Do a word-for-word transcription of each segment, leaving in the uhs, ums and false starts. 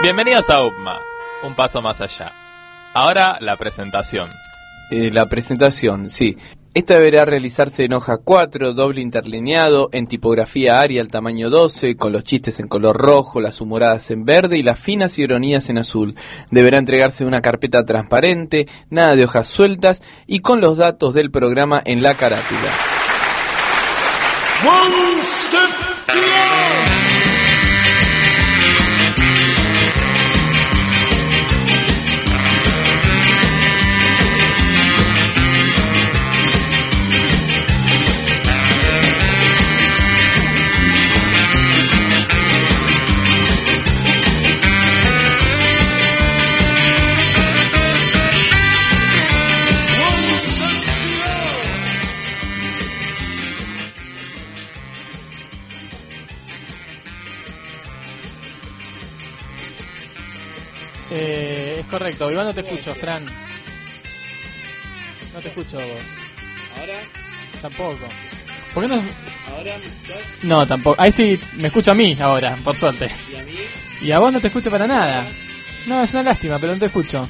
Bienvenidos a U P M A, un paso más allá. Ahora la presentación. Eh, la presentación, sí. Esta deberá realizarse en hoja cuatro, doble interlineado, en tipografía Arial tamaño doce, con los chistes en color rojo, las humoradas en verde y las finas ironías en azul. Deberá entregarse en una carpeta transparente, nada de hojas sueltas y con los datos del programa en la carátula. One step beyond. Eh, es correcto, igual no te escucho, Fran. No te escucho vos. ¿Ahora? Tampoco. ¿Por qué no? ¿Ahora me escuchás? No, tampoco. Ahí sí me escucho a mí ahora, por suerte. ¿Y a mí? Y a vos no te escucho para nada. No, es una lástima, pero no te escucho.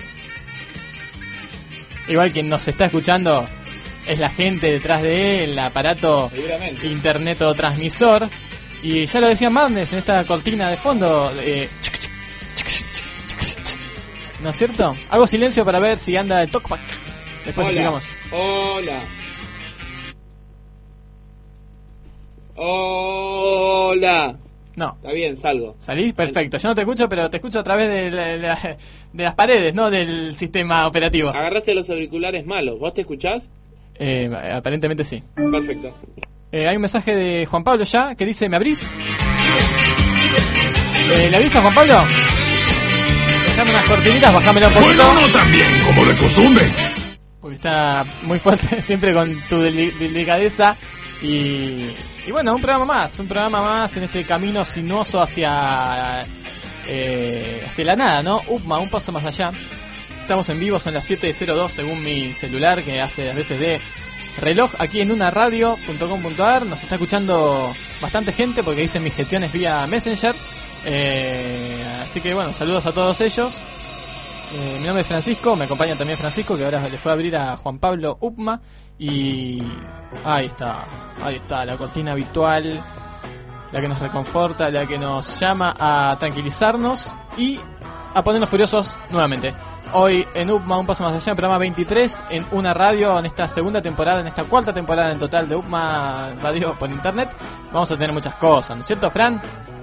Igual quien nos está escuchando es la gente detrás de él, el aparato Seguramente. internet o transmisor. Y ya lo decía Madness en esta cortina de fondo. Eh, ¿No es cierto? Hago silencio para ver si anda el talkback. Después Hola. explicamos. Hola. Hola. No. Está bien, salgo. ¿Salís? Perfecto. Yo no te escucho, pero te escucho a través de, la- la- de las paredes, no del sistema operativo. Agarraste los auriculares malos. ¿Vos te escuchás? Eh, aparentemente sí. Perfecto. Eh, hay un mensaje de Juan Pablo ya que dice: ¿me abrís? Eh, ¿Le abrís a Juan Pablo? Dejame unas cortinitas, bajámelo un poquito. Bueno, no tan bien como de costumbre. Porque está muy fuerte siempre con tu deli- delicadeza. Y, y bueno, un programa más, un programa más en este camino sinuoso hacia, eh, hacia la nada, ¿no? U P M A, un paso más allá. Estamos en vivo, son las siete cero dos según mi celular, que hace las veces de reloj, aquí en una radio punto com punto a r. Nos está escuchando bastante gente porque dicen mis gestiones vía Messenger. Eh, así que bueno, saludos a todos ellos. Eh, mi nombre es Francisco, me acompaña también Francisco, que ahora le fue a abrir a Juan Pablo U P M A. Y ahí está, ahí está, la cortina habitual, la que nos reconforta, la que nos llama a tranquilizarnos y a ponernos furiosos nuevamente. Hoy en U P M A, un paso más allá, programa veintitrés, en una radio, en esta segunda temporada, en esta cuarta temporada en total de U P M A Radio por internet. Vamos a tener muchas cosas, ¿no es cierto, Fran?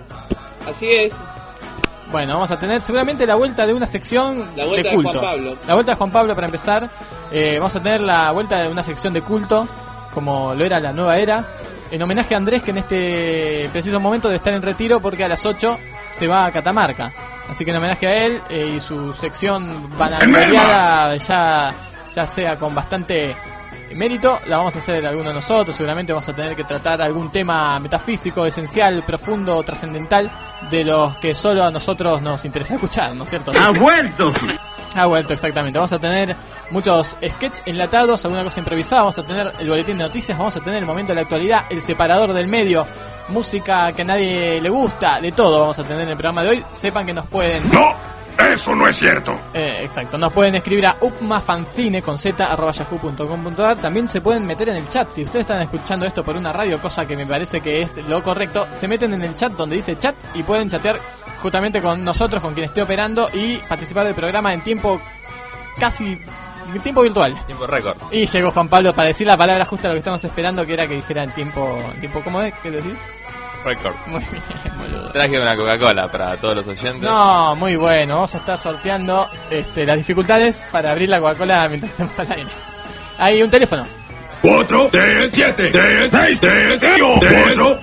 Así es. Bueno, vamos a tener seguramente la vuelta de una sección La vuelta de de culto. Juan Pablo. La vuelta de Juan Pablo para empezar. Eh, vamos a tener la vuelta de una sección de culto, como lo era la nueva era, en homenaje a Andrés, que en este preciso momento debe estar en retiro porque a las ocho se va a Catamarca. Así que en homenaje a él eh, y su sección vanagloriada, ya, ya sea con bastante mérito, la vamos a hacer alguno de nosotros. Seguramente vamos a tener que tratar algún tema metafísico, esencial, profundo, trascendental, de los que solo a nosotros nos interesa escuchar, ¿no es cierto? ¡Ha vuelto! Ha vuelto, exactamente. Vamos a tener muchos sketches enlatados, alguna cosa improvisada, vamos a tener el boletín de noticias, vamos a tener el momento de la actualidad, el separador del medio, música que a nadie le gusta, de todo vamos a tener en el programa de hoy. Sepan que nos pueden... ¡No! ¡Eso no es cierto! Eh, exacto, nos pueden escribir a upmafancine con z arroba yahoo punto com punto a r. También se pueden meter en el chat. Si ustedes están escuchando esto por una radio, cosa que me parece que es lo correcto, se meten en el chat donde dice chat y pueden chatear justamente con nosotros, con quien esté operando, y participar del programa en tiempo casi en tiempo virtual. Tiempo récord. Y llegó Juan Pablo para decir la palabra justa, lo que estamos esperando, que era que dijera en tiempo, en tiempo ¿cómo es? ¿Qué decís? Récord. Muy bien, boludo. Traje una Coca-Cola para todos los oyentes. No, muy bueno. Vamos a estar sorteando este, las dificultades para abrir la Coca-Cola mientras estemos al aire. Hay un teléfono. Cuatro, tres, siete, tres, seis, tres, cinco, cuatro.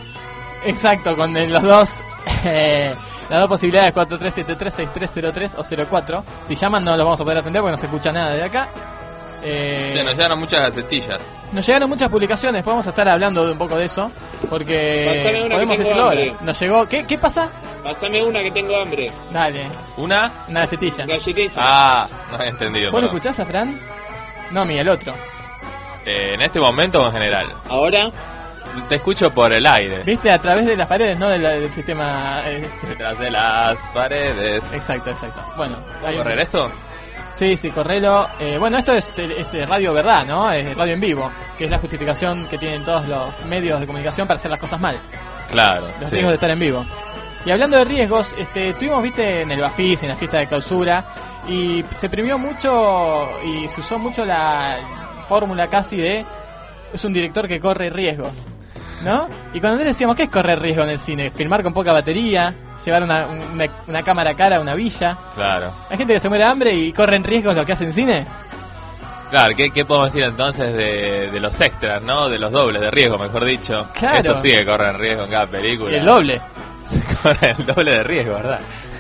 Exacto, con eh, los dos... Eh, las dos posibilidades, cuatro tres siete tres seis tres cero tres o cero cuatro. Si llaman no los vamos a poder atender porque no se escucha nada de acá. Eh, Sí, nos llegaron muchas gacetillas. Nos llegaron muchas publicaciones, podemos estar hablando de un poco de eso, porque Pasame una que podemos tengo decirlo hambre. ahora. Nos llegó... ¿Qué, ¿Qué pasa? Pásame una que tengo hambre. Dale, ¿Una? una gacetilla. Galletilla. Ah, no había entendido. ¿Vos lo perdón. escuchás a Fran? No, mira, el otro. Eh, en este momento o en general. Ahora, te escucho por el aire. Viste, a través de las paredes, no del, del sistema... Eh. Detrás de las paredes. Exacto, exacto. Bueno, ¿Puedo correr esto? Sí, sí, correlo. Eh, bueno, esto es, es radio verdad, ¿no? Es radio en vivo, que es la justificación que tienen todos los medios de comunicación para hacer las cosas mal. Claro. Los sí. riesgos de estar en vivo. Y hablando de riesgos, este, estuvimos, viste, en el Bafis, en la fiesta de clausura, y se premió mucho y se usó mucho la fórmula casi de es un director que corre riesgos, ¿no? Y cuando nosotros decíamos, ¿qué es correr riesgo en el cine? Filmar con poca batería, llevar una, una, una cámara cara a una villa. Claro. Hay gente que se muere de hambre y corre en riesgos lo que hace en cine. Claro, ¿qué, qué podemos decir entonces de, de los extras, ¿no? De los dobles de riesgo, mejor dicho. Claro. Eso sí que corren riesgo en cada película. Y el doble. Corre el doble de riesgo, ¿verdad?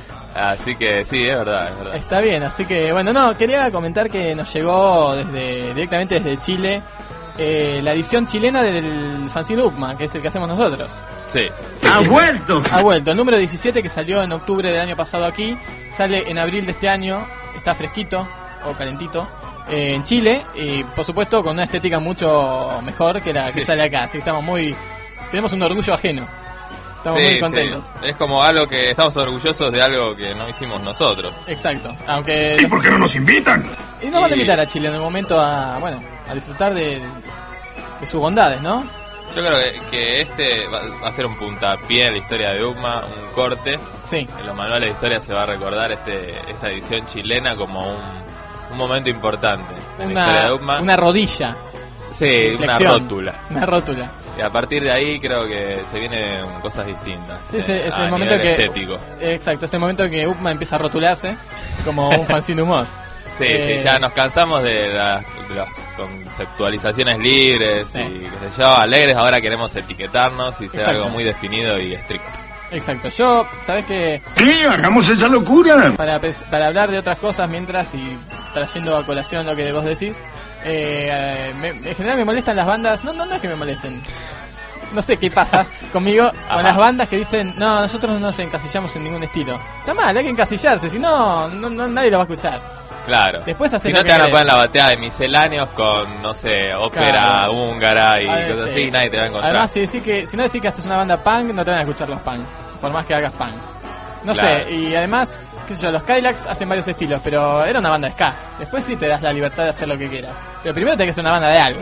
Así que sí, es verdad, es verdad. Está bien, así que bueno, no, quería comentar que nos llegó desde directamente desde Chile eh, la edición chilena del fanzine U C M A, que es el que hacemos nosotros. Sí. ¡Ha vuelto! Ha vuelto, el número diecisiete que salió en octubre del año pasado aquí, sale en abril de este año, está fresquito o calentito eh, en Chile y por supuesto con una estética mucho mejor que la que Sí. sale acá, así que estamos muy, tenemos un orgullo ajeno. Estamos Sí, muy contentos. sí. Es como algo que estamos orgullosos de algo que no hicimos nosotros. Exacto, aunque ¿Y por qué no nos invitan? y nos van a Y- invitar a Chile en el momento a, bueno, a disfrutar de, de sus bondades, ¿no? Yo creo que, que este va va a ser un puntapié en la historia de U C M A, un corte. Sí, En los manuales de historia se va a recordar este esta edición chilena como un, un momento importante en la historia una, de U C M A. una rodilla, Sí, una inflexión, rótula. una rótula. Y a partir de ahí creo que se vienen cosas distintas. Sí, ese- eh, es a el momento nivel que estético. Exacto, es el momento en que U C M A empieza a rotularse como un fanzine humor. Sí, Eh, sí, ya nos cansamos de las, de las conceptualizaciones libres Sí. y qué sé yo, alegres. Ahora queremos etiquetarnos y ser Exacto. algo muy definido y estricto. Exacto, yo, ¿sabes qué? Sí, hagamos esa locura. Para, pes- para hablar de otras cosas mientras y trayendo a colación lo que vos decís, eh, eh, me- en general me molestan las bandas, no, no, no es que me molesten, no sé qué pasa conmigo Ajá. con las bandas que dicen, no, nosotros no nos encasillamos en ningún estilo. Está mal, hay que encasillarse, si no, no, no- nadie lo va a escuchar. Claro. Después hacer si lo no que te van a querés. poner la bateada de misceláneos con, no sé, ópera Claro. húngara y A ver, cosas sí. así, nadie te va a encontrar. Además, si, decís que, si no decís que haces una banda punk, no te van a escuchar los punk, por más que hagas punk. No Claro. sé, y además, qué sé yo, los Cadillacs hacen varios estilos, pero era una banda de ska. Después sí te das la libertad de hacer lo que quieras. Pero primero tenés que ser una banda de algo.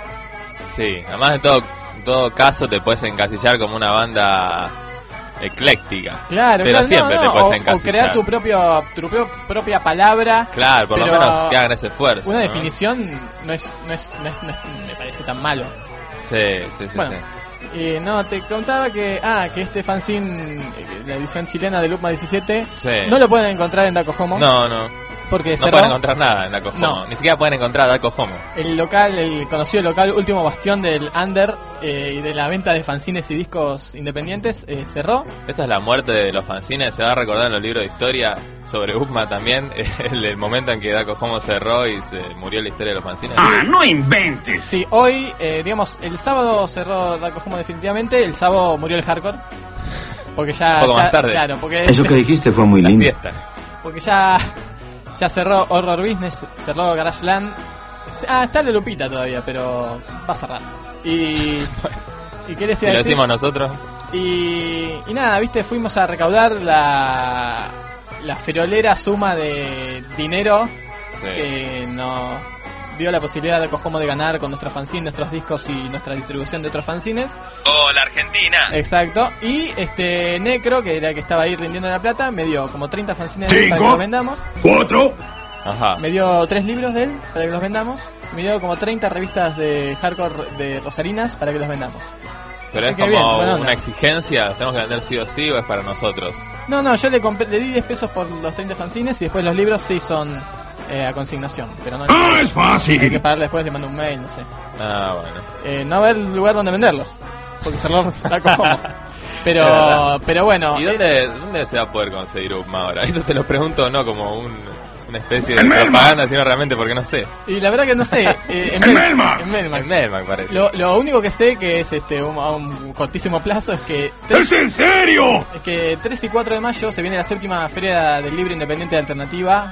Sí, además de todo, en todo caso te puedes encasillar como una banda ecléctica. Claro, Pero claro, siempre no, te no, puedes o, o encasillar. crear tu propio, tu propio- propia palabra. Claro, por lo pero menos que hagan ese esfuerzo. Una ¿no? definición no es, no es, no es, no es- me parece tan malo. Sí, sí, sí. Bueno, sí. eh, no, te contaba que, ah, que este fanzine, eh, la edición chilena de U C M A diecisiete, Sí. no lo pueden encontrar en Daco Homo. No, no. Porque No cerró. pueden encontrar nada en Daco Homo. No. Ni siquiera pueden encontrar a Daco Homo. El local, el conocido local, último bastión del under eh, y de la venta de fanzines y discos independientes, eh, cerró. Esta es la muerte de los fanzines. Se va a recordar en los libros de historia sobre U C M A también. El, el momento en que Daco Homo cerró y se murió la historia de los fanzines. Ah, no inventes. Sí, hoy, eh, digamos, el sábado cerró Daco Homo definitivamente, el sábado murió el hardcore. Porque ya. Un poco ya- más tarde. Claro, porque, Eso que dijiste fue muy La lindo. fiesta. porque ya. Ya cerró Horror Business, cerró Garageland. Ah, está la Lupita todavía, pero va a cerrar. Y. ¿Y qué les Si iba a lo decir? decimos nosotros. Y, y nada, viste, fuimos a recaudar la, la ferolera suma de dinero Sí. que nos dio la posibilidad de Cojomo de ganar con nuestros fanzines, nuestros discos y nuestra distribución de otros fanzines. ¡Hola, Argentina! Exacto. Y este Necro, que era el que estaba ahí rindiendo la plata, me dio como treinta fanzines de él para que Cinco. los vendamos. Cuatro. Ajá. Me dio tres libros de él para que los vendamos. Y me dio como treinta revistas de hardcore de Rosarinas para que los vendamos. Pero Así es que como bien, buena onda. una exigencia. ¿Tenemos que vender sí o sí o es para nosotros? No, no, yo le, compré, le di diez pesos por los treinta fanzines y después los libros sí son eh, a consignación. Pero no Ah, es hay que fácil. pagarle después, le mando un mail, no sé. Ah, bueno. Eh, no haber lugar donde venderlos, porque cerró la como. Es Pero, verdad. pero bueno, ¿Y eh, dónde, dónde se va a poder conseguir U C M A ahora? Esto te lo pregunto no como un, una especie de En Melmac. propaganda, sino realmente porque no sé. y la verdad que no sé. eh, En Mel- Melmac. en Melmac. En Melmac parece. Lo, lo único que sé que es este un, a un cortísimo plazo es que ¿Es tres, en serio? es que tres y cuatro de mayo se viene la séptima feria del libro independiente de alternativa.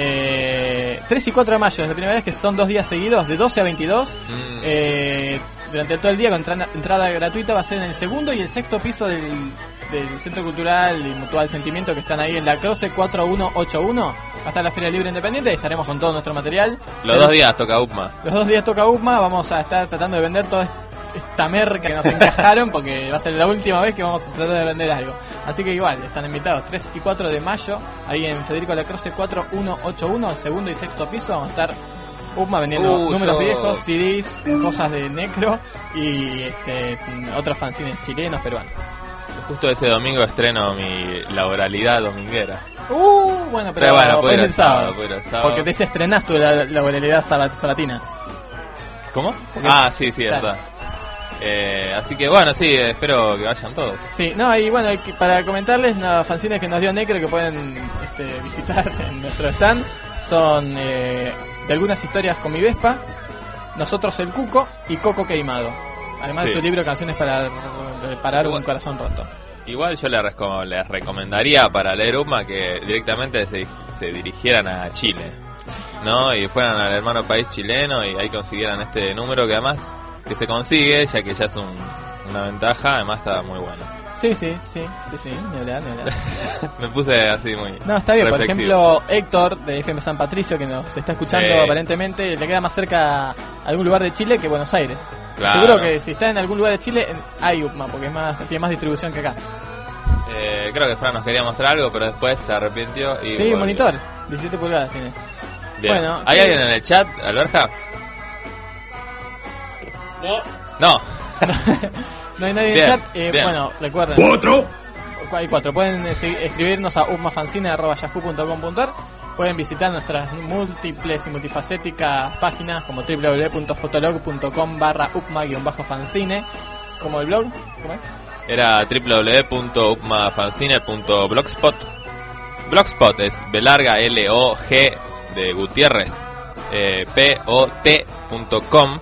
Eh, tres y cuatro de mayo es la primera vez que son dos días seguidos, de doce a veintidós. Mm. Eh, durante todo el día con entrada, entrada gratuita. Va a ser en el segundo y el sexto piso del, del Centro Cultural y Mutual Sentimiento, que están ahí en la Croce cuatro uno ocho uno. Va a estar la Feria Libre Independiente y estaremos con todo nuestro material. Los dos días toca U P M A. Los dos días toca U P M A. Vamos a estar tratando de vender toda esta merca que nos encajaron, porque va a ser la última vez que vamos a tratar de vender algo. Así que igual, están invitados tres y cuatro de mayo, ahí en Federico Lacroce cuatro uno ocho uno, el segundo y sexto piso. Vamos a estar U P M A vendiendo Uh, números yo- viejos, C Ds, cosas de necro y este, otros fanzines chilenos, peruanos. Justo ese domingo estreno mi laboralidad dominguera. Uh, bueno, pero, Pero bueno, puedo es ir el el sábado, sábado. puedo ir el sábado. Porque te dice estrenás tu la, la oralidad sabat- sabatina. ¿Cómo? Porque- Ah, sí, sí, es Claro. verdad. Eh, así que bueno, sí, espero que vayan todos. Sí, no, y bueno, y que- para comentarles, los fanzines que nos dio Necro que pueden este, visitar en nuestro stand son eh, de algunas historias con mi Vespa, Nosotros el Cuco y Coco Queimado. Además Sí. de su libro Canciones para reparar un Igual- corazón roto. Igual yo les, resco- les recomendaría para leer U P M A que directamente se, se dirigieran a Chile, ¿no? Y fueran al hermano país chileno y ahí consiguieran este número que además que se consigue, ya que ya es un, una ventaja, además está muy bueno. Sí, sí, sí, sí, sí, ni hablar, ni hablar. Me puse así muy... No, está bien, por reflexivo. ejemplo, Héctor de F M San Patricio, que nos está escuchando Sí. aparentemente, le queda más cerca a algún lugar de Chile que Buenos Aires. Claro. Seguro que si está en algún lugar de Chile, en- hay U P M A, porque es más, tiene más distribución que acá. Eh, creo que Fran nos quería mostrar algo, pero después se arrepintió y... Sí, volvió. monitor, diecisiete pulgadas tiene. Bien. Bueno, ¿Hay eh, alguien en el chat, Alberja? No, No. No hay nadie Bien, en el chat. Eh, bien. bueno, recuerden, Cuatro. hay cuatro. Pueden eh, segui- escribirnos a upmafanzine arroba yahoo punto com punto ar. Pueden visitar nuestras múltiples y multifacéticas páginas como w w w punto fotolog punto com barra upma-fanzine. Como el blog, ¿cómo es? Era w w w punto upmafanzine punto blogspot. Blogspot es B larga L O G de Gutiérrez, eh, P O T punto com.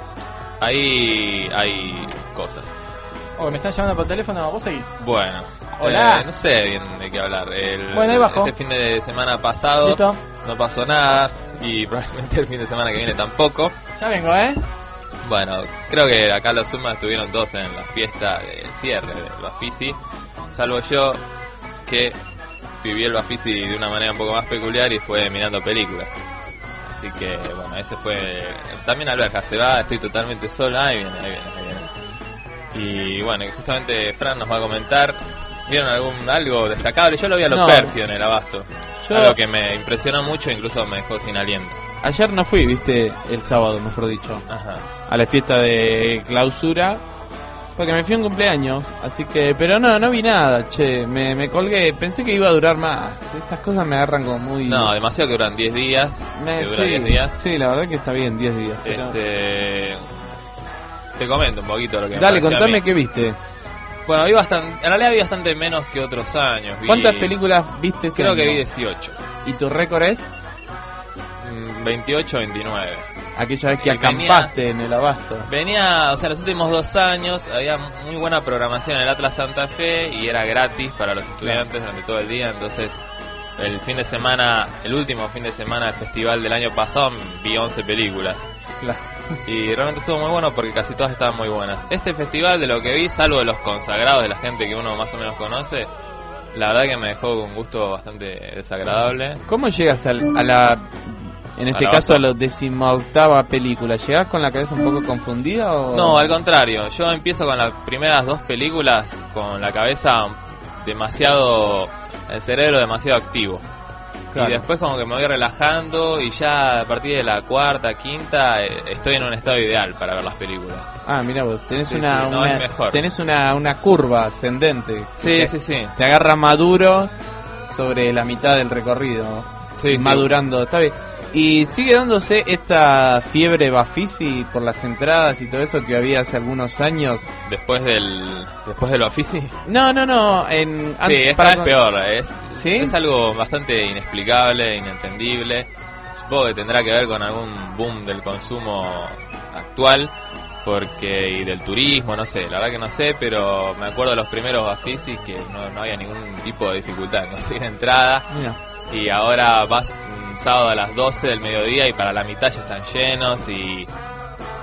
Ahí hay cosas. Oh, me están llamando por teléfono, vos seguís. Bueno, Hola. eh, no sé bien de qué hablar. El, Bueno, ahí bajo. Este fin de semana pasado Listo. no pasó nada y probablemente el fin de semana que viene tampoco. Ya vengo, ¿eh? Bueno, creo que acá los Sumas estuvieron todos en la fiesta del cierre del Bafisi, salvo yo, que viví el Bafisi de una manera un poco más peculiar y fue mirando películas. Así que, bueno, ese fue... También Alberja se va, estoy totalmente sola, ahí viene, ahí viene, ahí viene. Y bueno, y justamente Fran nos va a comentar, ¿vieron algún algo destacable? Yo lo vi a los No. Perfio en el Abasto, Yo- algo que me impresionó mucho, incluso me dejó sin aliento. Ayer no fui, viste, el sábado, mejor dicho, Ajá. a la fiesta de clausura, porque me fui a un cumpleaños, así que, pero no, no vi nada, che, me, me colgué, pensé que iba a durar más, estas cosas me agarran como muy... No, demasiado que duran diez días, me, que dura sí, diez días. sí, la verdad que está bien, diez días. pero- Este, te comento un poquito lo que me Dale, pareció a contame mí. qué viste. Bueno, vi bastante, en realidad vi bastante menos que otros años. Vi- ¿Cuántas películas viste este Creo que año? vi dieciocho. ¿Y tu récord es? Mm, veintiocho, veintinueve. Aquella vez que Y venía- acampaste en el Abasto. Venía, o sea, los últimos dos años había muy buena programación en el Atlas Santa Fe y era gratis para los estudiantes durante todo el día. Entonces, el fin de semana, el último fin de semana del festival del año pasado, vi once películas. Claro. Y realmente estuvo muy bueno porque casi todas estaban muy buenas. Este festival, de lo que vi, salvo de los consagrados de la gente que uno más o menos conoce, la verdad que me dejó con un gusto bastante desagradable. ¿Cómo llegas al- a la, en este A la caso, Abasto. a la decimoctava película? ¿Llegás con la cabeza un poco confundida o...? No, al contrario, yo empiezo con las primeras dos películas con la cabeza demasiado, el cerebro demasiado activo. Claro. Y después como que me voy relajando y ya a partir de la cuarta, quinta, eh, estoy en un estado ideal para ver las películas. Ah, mira vos, tenés Sí, una, sí, no, una- es mejor. tenés una, una curva ascendente. Sí, te, sí, sí. Te agarra maduro sobre la mitad del recorrido. Sí, sí. madurando, está bien. Y sigue dándose esta fiebre Bafisi por las entradas y todo eso que había hace algunos años. Después del después del Bafisi. No, no, no. En, an- Sí, esta para es con- peor, es, ¿Sí? es algo bastante inexplicable, inentendible. Supongo que tendrá que ver con algún boom del consumo actual, porque y del turismo, no sé, la verdad que no sé, pero me acuerdo de los primeros Bafisis que no, no había ningún tipo de dificultad en conseguir entrada, Mira. y ahora vas un sábado a las doce del mediodía y para la mitad ya están llenos y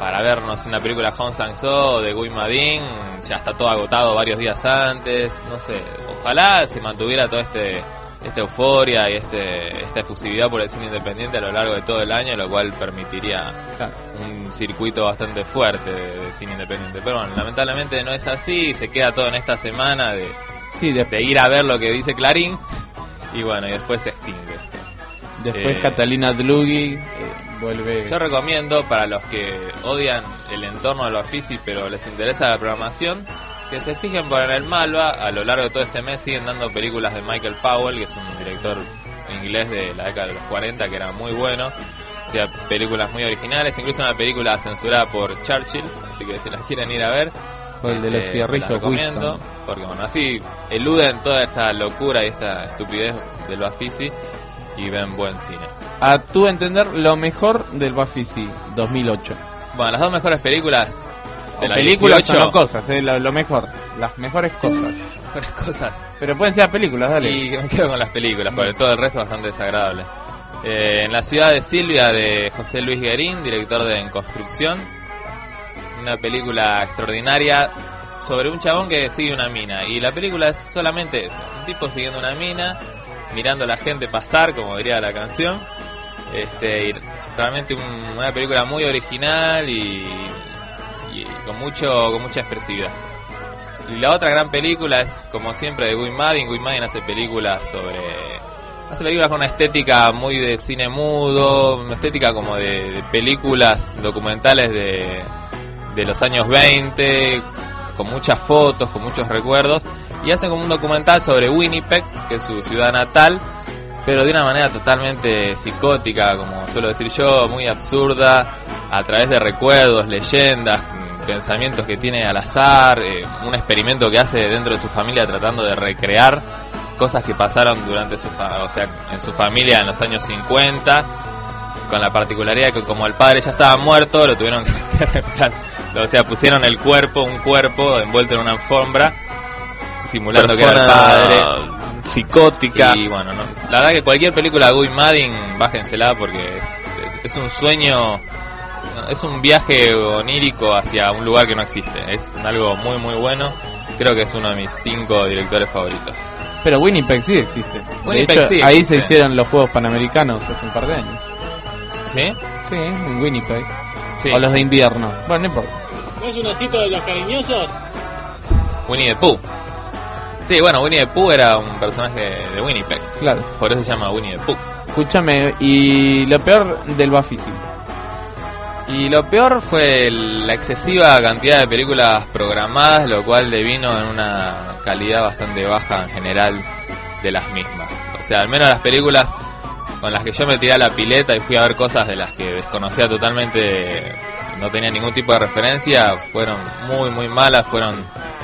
para vernos una película de Hong Sang-soo o de Gui Ma-ding, ya está todo agotado varios días antes, no sé, ojalá se mantuviera todo este esta euforia y este esta efusividad por el cine independiente a lo largo de todo el año, lo cual permitiría Claro. un circuito bastante fuerte de, de cine independiente. Pero bueno, lamentablemente no es así, se queda todo en esta semana de, Sí, de- de ir a ver lo que dice Clarín y bueno, y después se extingue. después eh, Catalina Dlugi eh, vuelve. Yo recomiendo para los que odian el entorno del Bafisi pero les interesa la programación, que se fijen por en el Malva. A lo largo de todo este mes siguen dando películas de Michael Powell, que es un director inglés de la década de los cuarenta que era muy bueno. O sea, películas muy originales, incluso una película censurada por Churchill, así que si las quieren ir a ver, O el de los eh, se cigarrillos las recomiendo, Winston. porque bueno, así eluden toda esta locura y esta estupidez del Bafisi y ven buen cine. A tu entender, lo mejor del Bafisi dos mil ocho. Bueno, las dos mejores películas de O la películas dieciocho, o no cosas, eh, lo, lo mejor. Las mejores cosas. mejores cosas. Pero pueden ser películas, dale. Y me quedo con las películas, porque todo el resto es bastante desagradable. Eh, en la ciudad de Silvia, de José Luis Guerín, director de En Construcción. Una película extraordinaria sobre un chabón que sigue una mina. Y la película es solamente eso: un tipo siguiendo una mina, mirando a la gente pasar, como diría la canción. Este, y realmente un- una película muy original y, y con mucho con mucha expresividad. Y la otra gran película es, como siempre, de Gui Ma-ding. Gui Ma-ding hace películas sobre... Hace películas con una estética muy de cine mudo, una estética como de, de películas documentales de, de los años veinte, con muchas fotos, con muchos recuerdos. Y hace como un documental sobre Winnipeg, que es su ciudad natal, pero de una manera totalmente psicótica, como suelo decir yo, muy absurda, a través de recuerdos, leyendas, pensamientos que tiene al azar, eh, un experimento que hace dentro de su familia tratando de recrear cosas que pasaron durante su fa- o sea, en su familia en los años cincuenta, con la particularidad que como el padre ya estaba muerto, lo tuvieron que reemplazar. O sea, pusieron el cuerpo, un cuerpo envuelto en una alfombra, simulando que era el padre. Psicótica. Y bueno, no, la verdad que cualquier película de Gui Ma-ding, bájensela porque es, es un sueño, es un viaje onírico hacia un lugar que no existe. Es algo muy muy bueno. Creo que es uno de mis cinco directores favoritos. Pero Winnipeg sí existe. De Winnipeg hecho, sí ahí existe. se hicieron los Juegos Panamericanos hace un par de años. ¿Sí? Sí, en Winnipeg. Sí. O los de invierno. Bueno, no importa. ¿No es un osito de los cariñosos? Winnie the Pooh. Sí, bueno, Winnie the Pooh era un personaje de Winnipeg. Claro. Por eso se llama Winnie the Pooh. Escúchame, y lo peor del Bafisi. Y lo peor fue el- la excesiva cantidad de películas programadas, lo cual devino en una calidad bastante baja en general de las mismas. O sea, al menos las películas con las que yo me tiré a la pileta y fui a ver cosas de las que desconocía totalmente, no tenía ningún tipo de referencia, fueron muy muy malas, fueron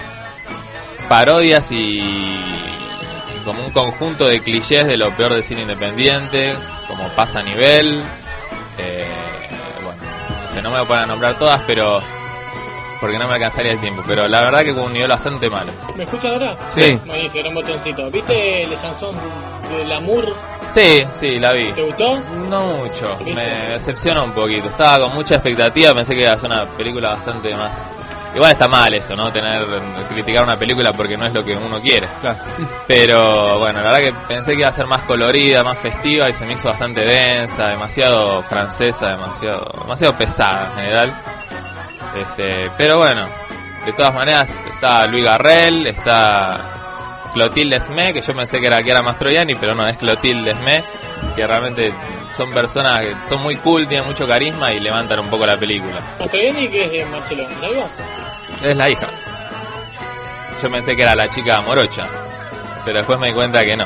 parodias y como un conjunto de clichés de lo peor del cine independiente, como Pasa Nivel, eh, bueno, no sé, no me voy a poner a nombrar todas, pero porque no me alcanzaría el tiempo, pero la verdad que con un nivel bastante malo. ¿Me escuchas ahora? Sí. Buenísimo, era un botoncito. ¿Viste la chanson de Lamour? Sí, sí, la vi. ¿Te gustó? No mucho, me decepcionó un poquito. Estaba con mucha expectativa, pensé que iba a ser una película bastante más... Igual está mal esto, ¿no? Tener criticar una película porque no es lo que uno quiere. Claro. Pero bueno, la verdad que pensé que iba a ser más colorida, más festiva y se me hizo bastante densa, demasiado francesa, demasiado demasiado pesada en general. Este, pero bueno, de todas maneras está Luis Garrel, está Clotilde Esmé, que yo pensé que era Chiara Mastroianni, pero no, es Clotilde Esmé, que realmente son personas que son muy cool, tienen mucho carisma y levantan un poco la película. ¿Mastroianni que es de Barcelona? ¿Algo? Es la hija. Yo pensé que era la chica morocha, pero después me di cuenta que no.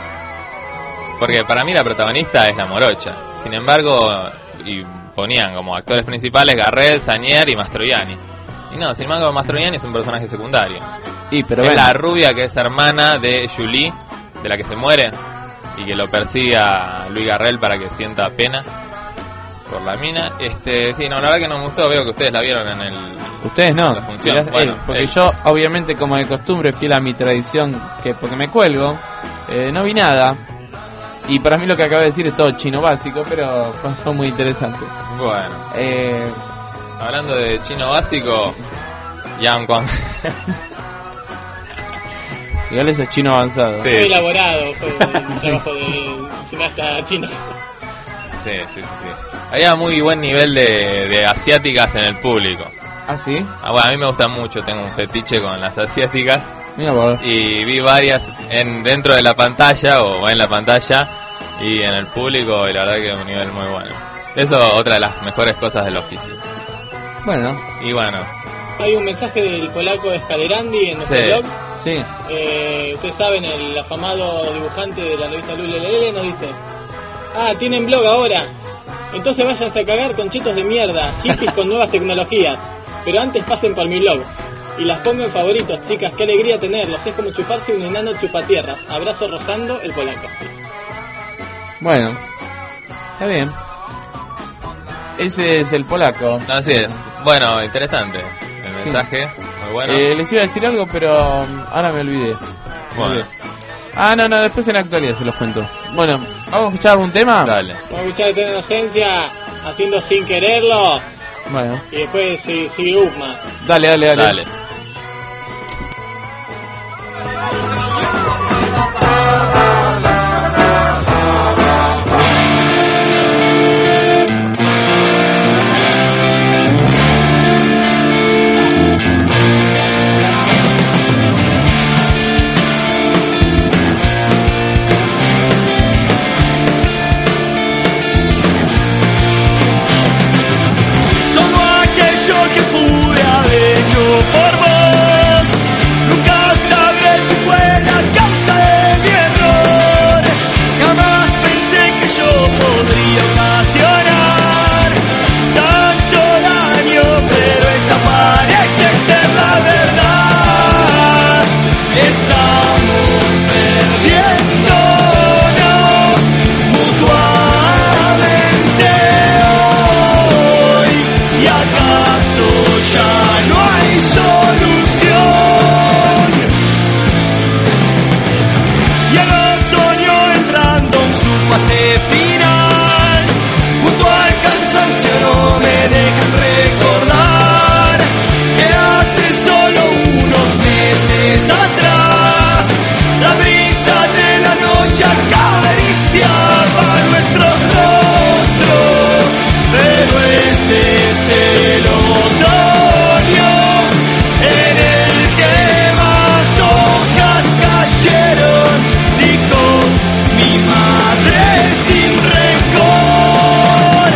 Porque para mí la protagonista es la morocha. Sin embargo, y ponían como actores principales Garrel, Sagnier y Mastroianni. Y no, sin embargo Mastroianni es un personaje secundario. Y pero es bueno, la rubia que es hermana de Julie, de la que se muere, y que lo persigue a Luis Garrel para que sienta pena por la mina. Este, sí, no, la verdad que no me gustó, veo que ustedes la vieron en el... ustedes no. la función. Mirá, Bueno, él, porque él. yo, obviamente, como de costumbre, fiel a mi tradición, que porque me cuelgo, eh, no vi nada. Y para mí lo que acabo de decir es todo chino básico, pero fue, fue muy interesante. Bueno, Eh, Hablando de chino básico, Yang Kong. Igual eso es chino avanzado. Sí. Muy elaborado fue el trabajo del cineasta chino. Sí, sí, sí, sí. Había muy buen nivel de, de asiáticas en el público. ¿Ah, sí? Ah, bueno, a mí me gustan mucho, tengo un fetiche con las asiáticas. Mira vos. Y vi varias en dentro de la pantalla o en la pantalla y en el público, y la verdad que es un nivel muy bueno. Eso otra de las mejores cosas del oficio. Bueno, Y bueno, Hay un mensaje del polaco Skaderandi en nuestro Sí. blog. sí. Eh, ustedes saben, el afamado dibujante de la revista Lulelele nos dice: ah, tienen blog ahora. Entonces váyanse a cagar con chetos de mierda, hippies con nuevas tecnologías. Pero antes pasen por mi blog. Y las pongo en favoritos, chicas, qué alegría tenerlos. Es como chuparse un enano chupatierras. Abrazo Rosando, el polaco. Bueno, está bien. Ese es el polaco. así es. Bueno, interesante el Sí. mensaje, muy bueno. Eh, les iba a decir algo, pero um, ahora me olvidé. Me Bueno. olvidé. Ah, no, no, después en la actualidad se los cuento. Bueno, ¿vamos a escuchar algún tema? Dale. Vamos a escuchar de inocencia haciendo sin quererlo. Bueno, Y después sigue, sigue Ugma. dale, dale, dale. Dale. Todo aquello que pude haber hecho por vos, nunca sabré si fue la causa de mi error. Jamás pensé que yo podría ocasionar tanto daño, pero esta parece ser la verdad. Estamos perdiéndonos mutuamente hoy. ¿Y acaso ya no hay solución? Y el otoño entrando en su fase final, junto al cansancio no me dejan recordar que hace solo unos meses atrás la brisa de la noche acariciaba nuestros rostros, pero este es el otoño en el que más hojas cayeron, dijo mi madre sin rencor.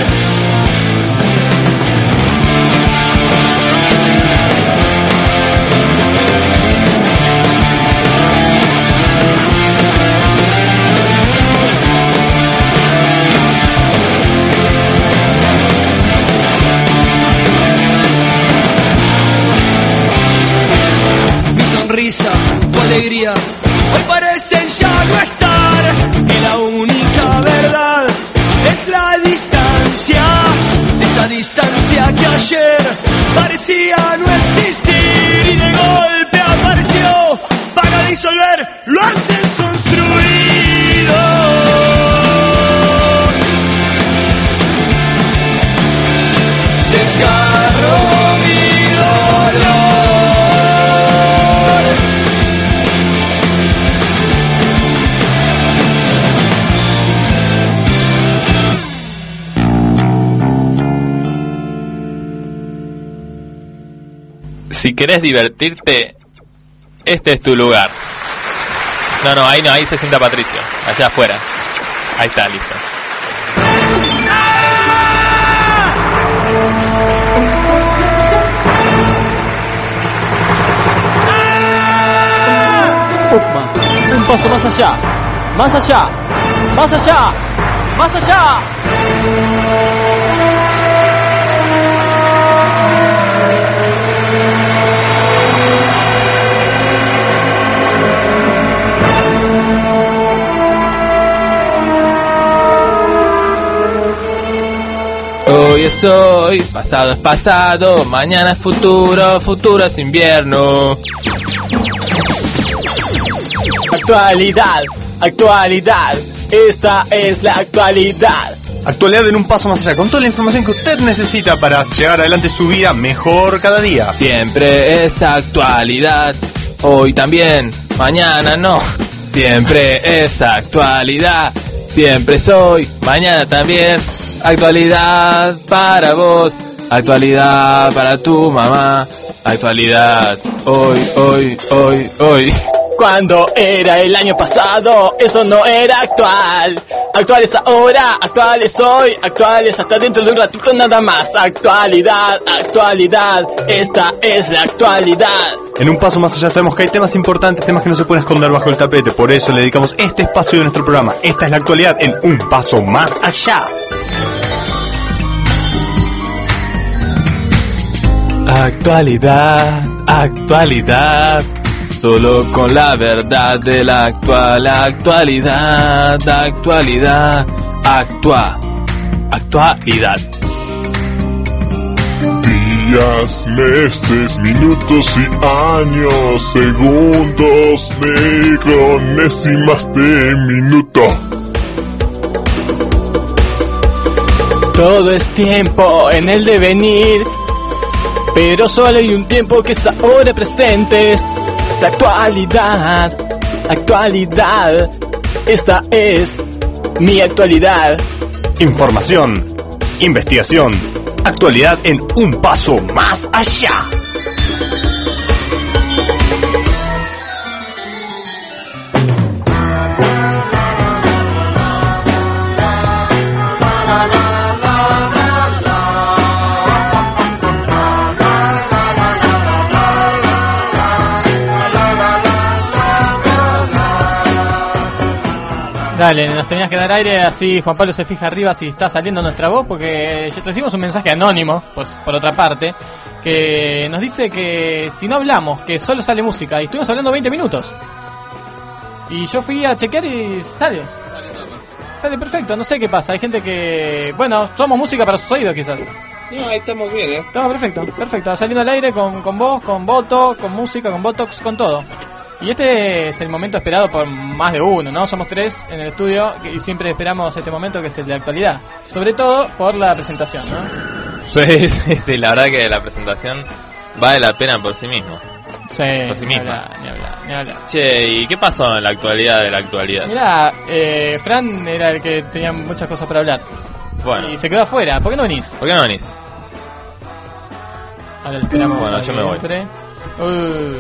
Mi sonrisa, tu alegría, hoy parecen ya no estar. Y la única verdad es la distancia, esa distancia que ayer parecía no existir y de golpe apareció para disolver lo antes construido. Desgarro mi dolor. Si querés divertirte, este es tu lugar. No, no, ahí no, ahí se sienta Patricio. Allá afuera. Ahí está, listo. Ugma, un paso más allá, más allá, más allá, más allá. Hoy es hoy, pasado es pasado, mañana es futuro, futuro es invierno. Actualidad, actualidad, esta es la actualidad. Actualidad en un paso más allá, con toda la información que usted necesita para llevar adelante su vida mejor cada día. Siempre es actualidad, hoy también, mañana no. Siempre es actualidad, siempre soy, mañana también. Actualidad para vos, actualidad para tu mamá. Actualidad, hoy, hoy, hoy, hoy. Cuando era el año pasado, eso no era actual. Actual es ahora, actual es hoy, actual es hasta dentro de un ratito nada más. Actualidad, actualidad, esta es la actualidad. En un paso más allá sabemos que hay temas importantes, temas que no se pueden esconder bajo el tapete. Por eso le dedicamos este espacio de nuestro programa. Esta es la actualidad en un paso más allá. Actualidad, actualidad. Solo con la verdad de la actual actualidad, actualidad, actua, actualidad. Días, meses, minutos y años, segundos, micronésimas de minuto. Todo es tiempo en el devenir, pero solo hay un tiempo que es ahora presente. La actualidad, actualidad, esta es mi actualidad. Información, investigación, actualidad en un paso más allá. Dale, nos tenías que dar aire, así Juan Pablo se fija arriba si está saliendo nuestra voz, porque recibimos un mensaje anónimo, pues por otra parte, que nos dice que si no hablamos, que solo sale música, y estuvimos hablando veinte minutos. Y yo fui a chequear y sale. Sale perfecto, no sé qué pasa, hay gente que... Bueno, somos música para sus oídos quizás. No, ahí estamos bien, ¿eh? Estamos perfecto, perfecto, saliendo al aire con, con voz, con voto, con música, con botox, con todo. Y este es el momento esperado por más de uno, ¿no? Somos tres en el estudio y siempre esperamos este momento que es el de actualidad. Sobre todo por la presentación, ¿no? Sí, sí, sí, la verdad que la presentación vale la pena por sí mismo. Sí, por sí ni misma. hablar, ni hablar, ni hablar. Che, ¿y qué pasó en la actualidad de la actualidad? Mirá, eh, Fran era el que tenía muchas cosas para hablar. Bueno. Y se quedó afuera, ¿por qué no venís? ¿Por qué no venís? Ahora le esperamos. Bueno, a yo que me voy. entre. Uy.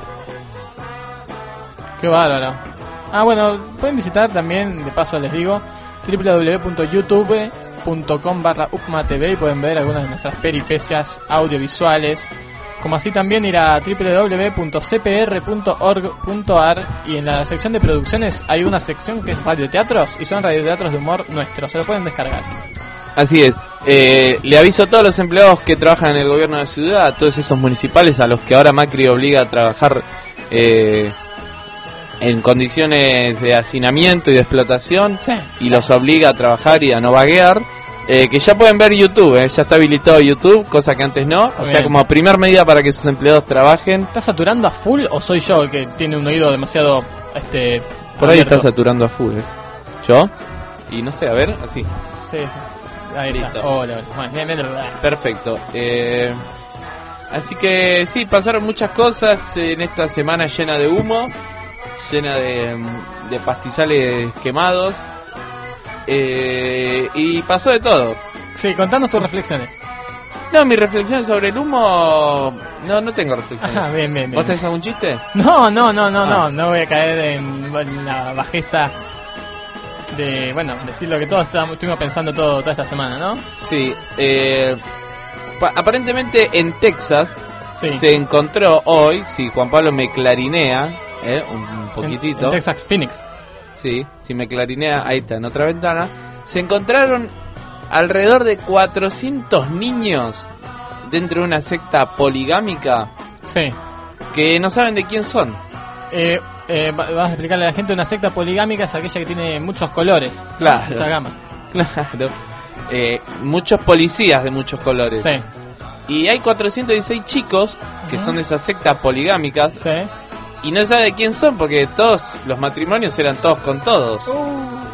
Qué bárbaro. Ah, bueno, pueden visitar también, de paso les digo, doble u doble u doble u punto youtube punto com barra upma t v y pueden ver algunas de nuestras peripecias audiovisuales. Como así también ir a doble u doble u doble u punto c p r punto org punto a r y en la sección de producciones hay una sección que es radioteatros y son radioteatros de humor nuestros, se lo pueden descargar. Así es, eh, le aviso a todos los empleados que trabajan en el gobierno de la ciudad, a todos esos municipales a los que ahora Macri obliga a trabajar eh, en condiciones de hacinamiento y de explotación, Sí. y los obliga a trabajar y a no vaguear, eh, que ya pueden ver YouTube, eh, ya está habilitado YouTube, cosa que antes no, o Bien. sea, como primer medida para que sus empleados trabajen. ¿Estás saturando a full o soy yo el que tiene un oído demasiado este Por ahí abierto? está saturando a full, eh. ¿Yo? Y no sé, a ver, así. Sí, ahí está. Listo. Hola, hola. Bueno, bien, bien, bien. Perfecto. Eh, así que sí, pasaron muchas cosas en esta semana llena de humo, llena de, de pastizales quemados, eh, y pasó de todo. Sí, contanos tus reflexiones. No, mi reflexión sobre el humo, no, no tengo reflexiones. Ajá, bien, bien, bien. ¿Vos tenés algún chiste? No, no, no, no, Ah. no, no voy a caer en, en la bajeza de, bueno, decir lo que todos estábamos, estuvimos pensando todo, toda esta semana, ¿no? Sí, eh, pa- aparentemente en Texas Sí. se encontró hoy, si Juan Pablo me clarinea, eh, un, un poquitito. En, en Texas Phoenix. Sí, si me clarinea, ahí está, en otra ventana. Se encontraron alrededor de cuatrocientos niños dentro de una secta poligámica Sí. que no saben de quién son. Eh, eh, va- vas a explicarle a la gente, una secta poligámica es aquella que tiene muchos colores. Claro. Mucha gama. Claro. Eh, muchos policías de muchos colores. Sí, Y hay cuatrocientos dieciséis chicos que Ujú. son de esas sectas poligámicas sí. y no sabe de quién son porque todos los matrimonios eran todos con todos.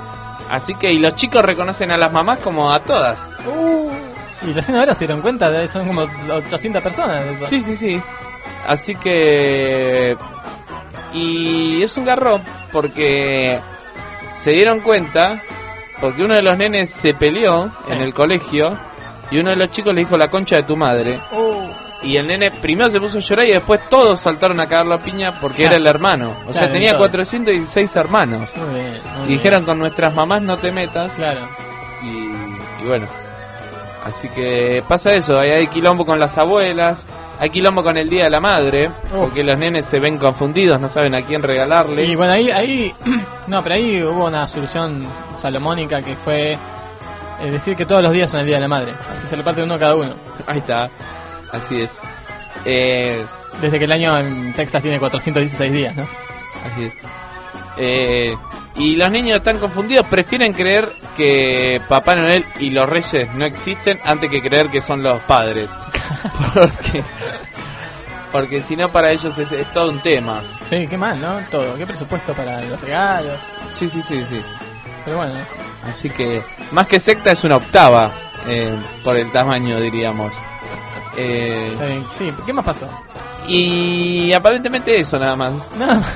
Así que, y los chicos reconocen a las mamás como a todas. Uh, y recién ahora se dieron cuenta, de son como ochocientas personas. Eso. Sí, sí, sí. Así que... Y es un garrón porque se dieron cuenta, porque uno de los nenes se peleó sí. en el colegio y uno de los chicos le dijo la concha de tu madre. Uh. Y el nene primero se puso a llorar y después todos saltaron a cagar la piña porque claro. era el hermano. O claro, sea, tenía cuatrocientos dieciséis hermanos. Muy bien, muy y dijeron bien. con nuestras mamás no te metas. Claro. Y, y bueno. Así que pasa eso, hay, hay quilombo con las abuelas, hay quilombo con el Día de la Madre, Uf. porque los nenes se ven confundidos, no saben a quién regalarle. Y bueno, ahí, ahí no, pero ahí hubo una solución salomónica que fue eh, decir que todos los días son el Día de la Madre, así se lo parte uno cada uno. Ahí está, así es. Eh, Desde que el año en Texas tiene cuatrocientos dieciséis días, ¿no? Así es. Eh, y los niños están confundidos, prefieren creer que Papá Noel y los Reyes no existen antes que creer que son los padres. porque porque si no para ellos es, es todo un tema. Sí, qué mal, ¿no? Todo, qué presupuesto para los regalos. Sí, sí, sí, sí. Pero bueno. Así que más que secta es una octava eh, por el tamaño, diríamos. Eh, sí, ¿qué más pasó? Y aparentemente eso nada más. Nada más.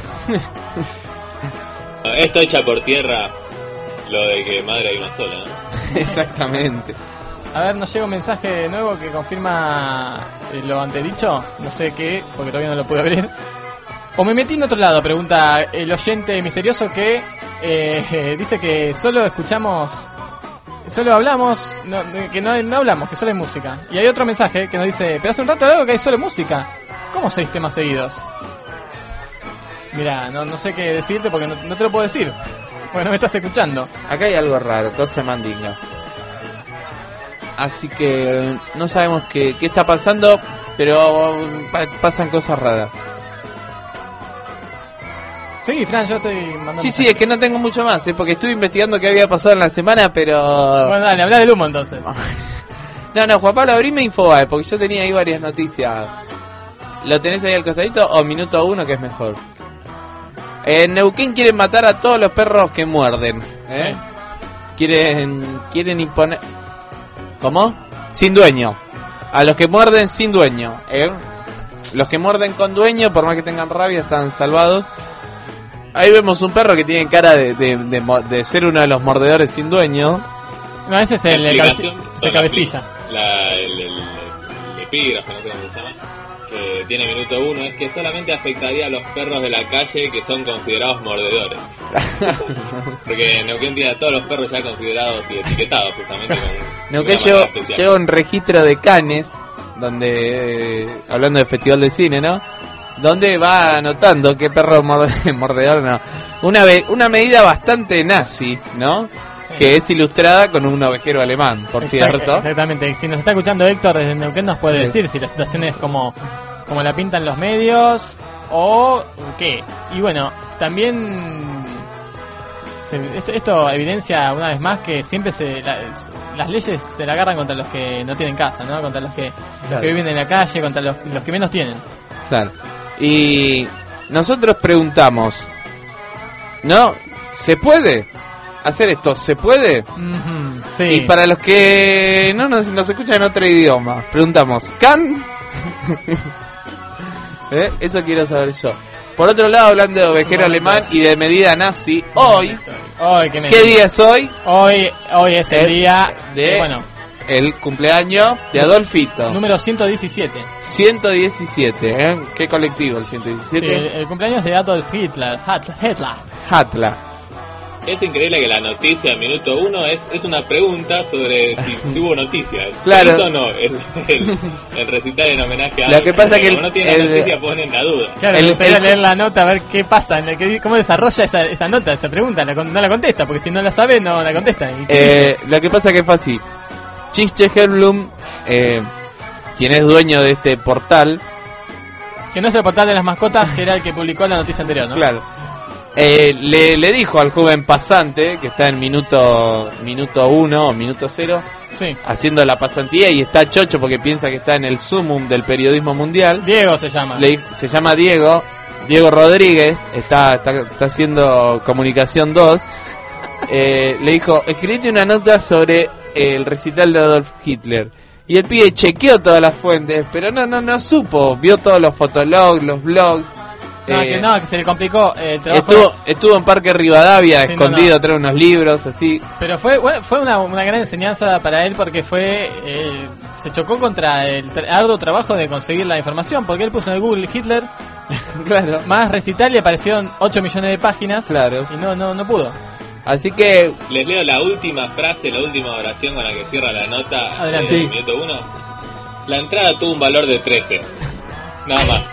Esto echa por tierra lo de que madre hay una sola, ¿no? Exactamente. A ver, nos llega un mensaje nuevo que confirma lo antedicho. No sé qué, porque todavía no lo pude abrir. O me metí en otro lado, pregunta el oyente misterioso que eh, dice que solo escuchamos, solo hablamos, no, que no, no hablamos, que solo hay música. Y hay otro mensaje que nos dice, pero hace un rato algo que hay solo música. ¿Cómo seis temas seguidos? Mirá, no, no sé qué decirte porque no, no te lo puedo decir. Porque no me estás escuchando. Acá hay algo raro, todo se mandinga. Así que no sabemos qué, qué está pasando, pero pa- pasan cosas raras. Sí, Fran, yo estoy mandando... Sí, sí, es que no tengo mucho más, ¿eh? Porque estuve investigando qué había pasado en la semana, pero... Bueno, dale, habla del humo entonces. No, no, Juan Pablo, abrime Infobae, porque yo tenía ahí varias noticias. ¿Lo tenés ahí al costadito o minuto uno, que es mejor? En Neuquén quieren matar a todos los perros que muerden, ¿eh? Sí. Quieren, quieren imponer... ¿Cómo? Sin dueño. A los que muerden sin dueño, ¿eh? Los que muerden con dueño, por más que tengan rabia, están salvados. Ahí vemos un perro que tiene cara de, de, de, de ser uno de los mordedores sin dueño. No, ese es el, el, cabeci- el cabecilla. La, el, el, el epígrafe, no sé cómo se llama, que tiene minuto uno, es que solamente afectaría a los perros de la calle que son considerados mordedores. Porque en Neuquén tiene a todos los perros ya considerados y etiquetados justamente con... Neuquén lleva, lleva un registro de canes, donde, eh, hablando de festival de cine, ¿no? Donde va anotando qué perro morde, mordedor no. Una, ve, una medida bastante nazi, ¿no? Sí. Que es ilustrada con un ovejero alemán, por Exact, cierto. Exactamente. Si nos está escuchando Héctor desde Neuquén, nos puede sí. decir si la situación es como, como la pintan los medios o qué. Y bueno, también se, esto, esto evidencia una vez más que siempre se la, las leyes se la agarran contra los que no tienen casa, ¿no? Contra los que, claro. los que viven en la calle, contra los, los que menos tienen. Claro. Y nosotros preguntamos, ¿no? ¿Se puede hacer esto? ¿Se puede? Mm-hmm, sí. Y para los que no nos, nos escuchan en otro idioma, preguntamos, ¿can? ¿Eh? Eso quiero saber yo. Por otro lado, hablando de ovejero alemán y de medida nazi, sí, hoy, hoy ¿qué, ¿qué día es hoy? Hoy, hoy es el, el día de... Bueno, el cumpleaños de Adolfito. Número ciento diecisiete. ciento diecisiete, ¿eh? ¿Qué colectivo el ciento diecisiete? Sí, el, el cumpleaños de Adolf Hitler. Hitler. Hitler. Es increíble que la noticia minuto uno es, es una pregunta sobre si, si hubo noticias. Claro. Eso no, el, el, el recital en homenaje a Adolf. Lo que pasa es que como no tiene el, noticia, ponen la duda. Claro, el, me gustaría el, leer la nota, a ver qué pasa, cómo desarrolla esa, esa nota, esa pregunta. La, no la contesta, porque si no la sabe, no la contesta. Eh, lo que pasa es que fue así. Chische Helblum, eh, quien es dueño de este portal, que no es el portal de las mascotas, que era el que publicó la noticia anterior, ¿no? Claro. Eh, le, le dijo al joven pasante, que está en minuto minuto uno o minuto cero, sí, haciendo la pasantía y está chocho porque piensa que está en el sumum del periodismo mundial. Diego se llama. Le, se llama Diego, Diego Rodríguez, está, está, está haciendo comunicación dos. eh, le dijo, escribite una nota sobre el recital de Adolf Hitler. Y el pibe chequeó todas las fuentes, pero no, no, no supo. Vio todos los fotologs, los blogs. No, eh, que no, que se le complicó el trabajo. Estuvo, estuvo en Parque Rivadavia, Sí, escondido no, no. tras unos libros, así. Pero fue bueno, fue una, una gran enseñanza para él porque fue eh, se chocó contra el tra- arduo trabajo de conseguir la información, porque él puso en el Google Hitler Claro, más recital y aparecieron ocho millones de páginas claro. y no no no pudo. Así que, Les leo la última frase, la última oración con la que cierra la nota. Adelante. del Sí. minuto uno. La entrada tuvo un valor de trece. Nada más.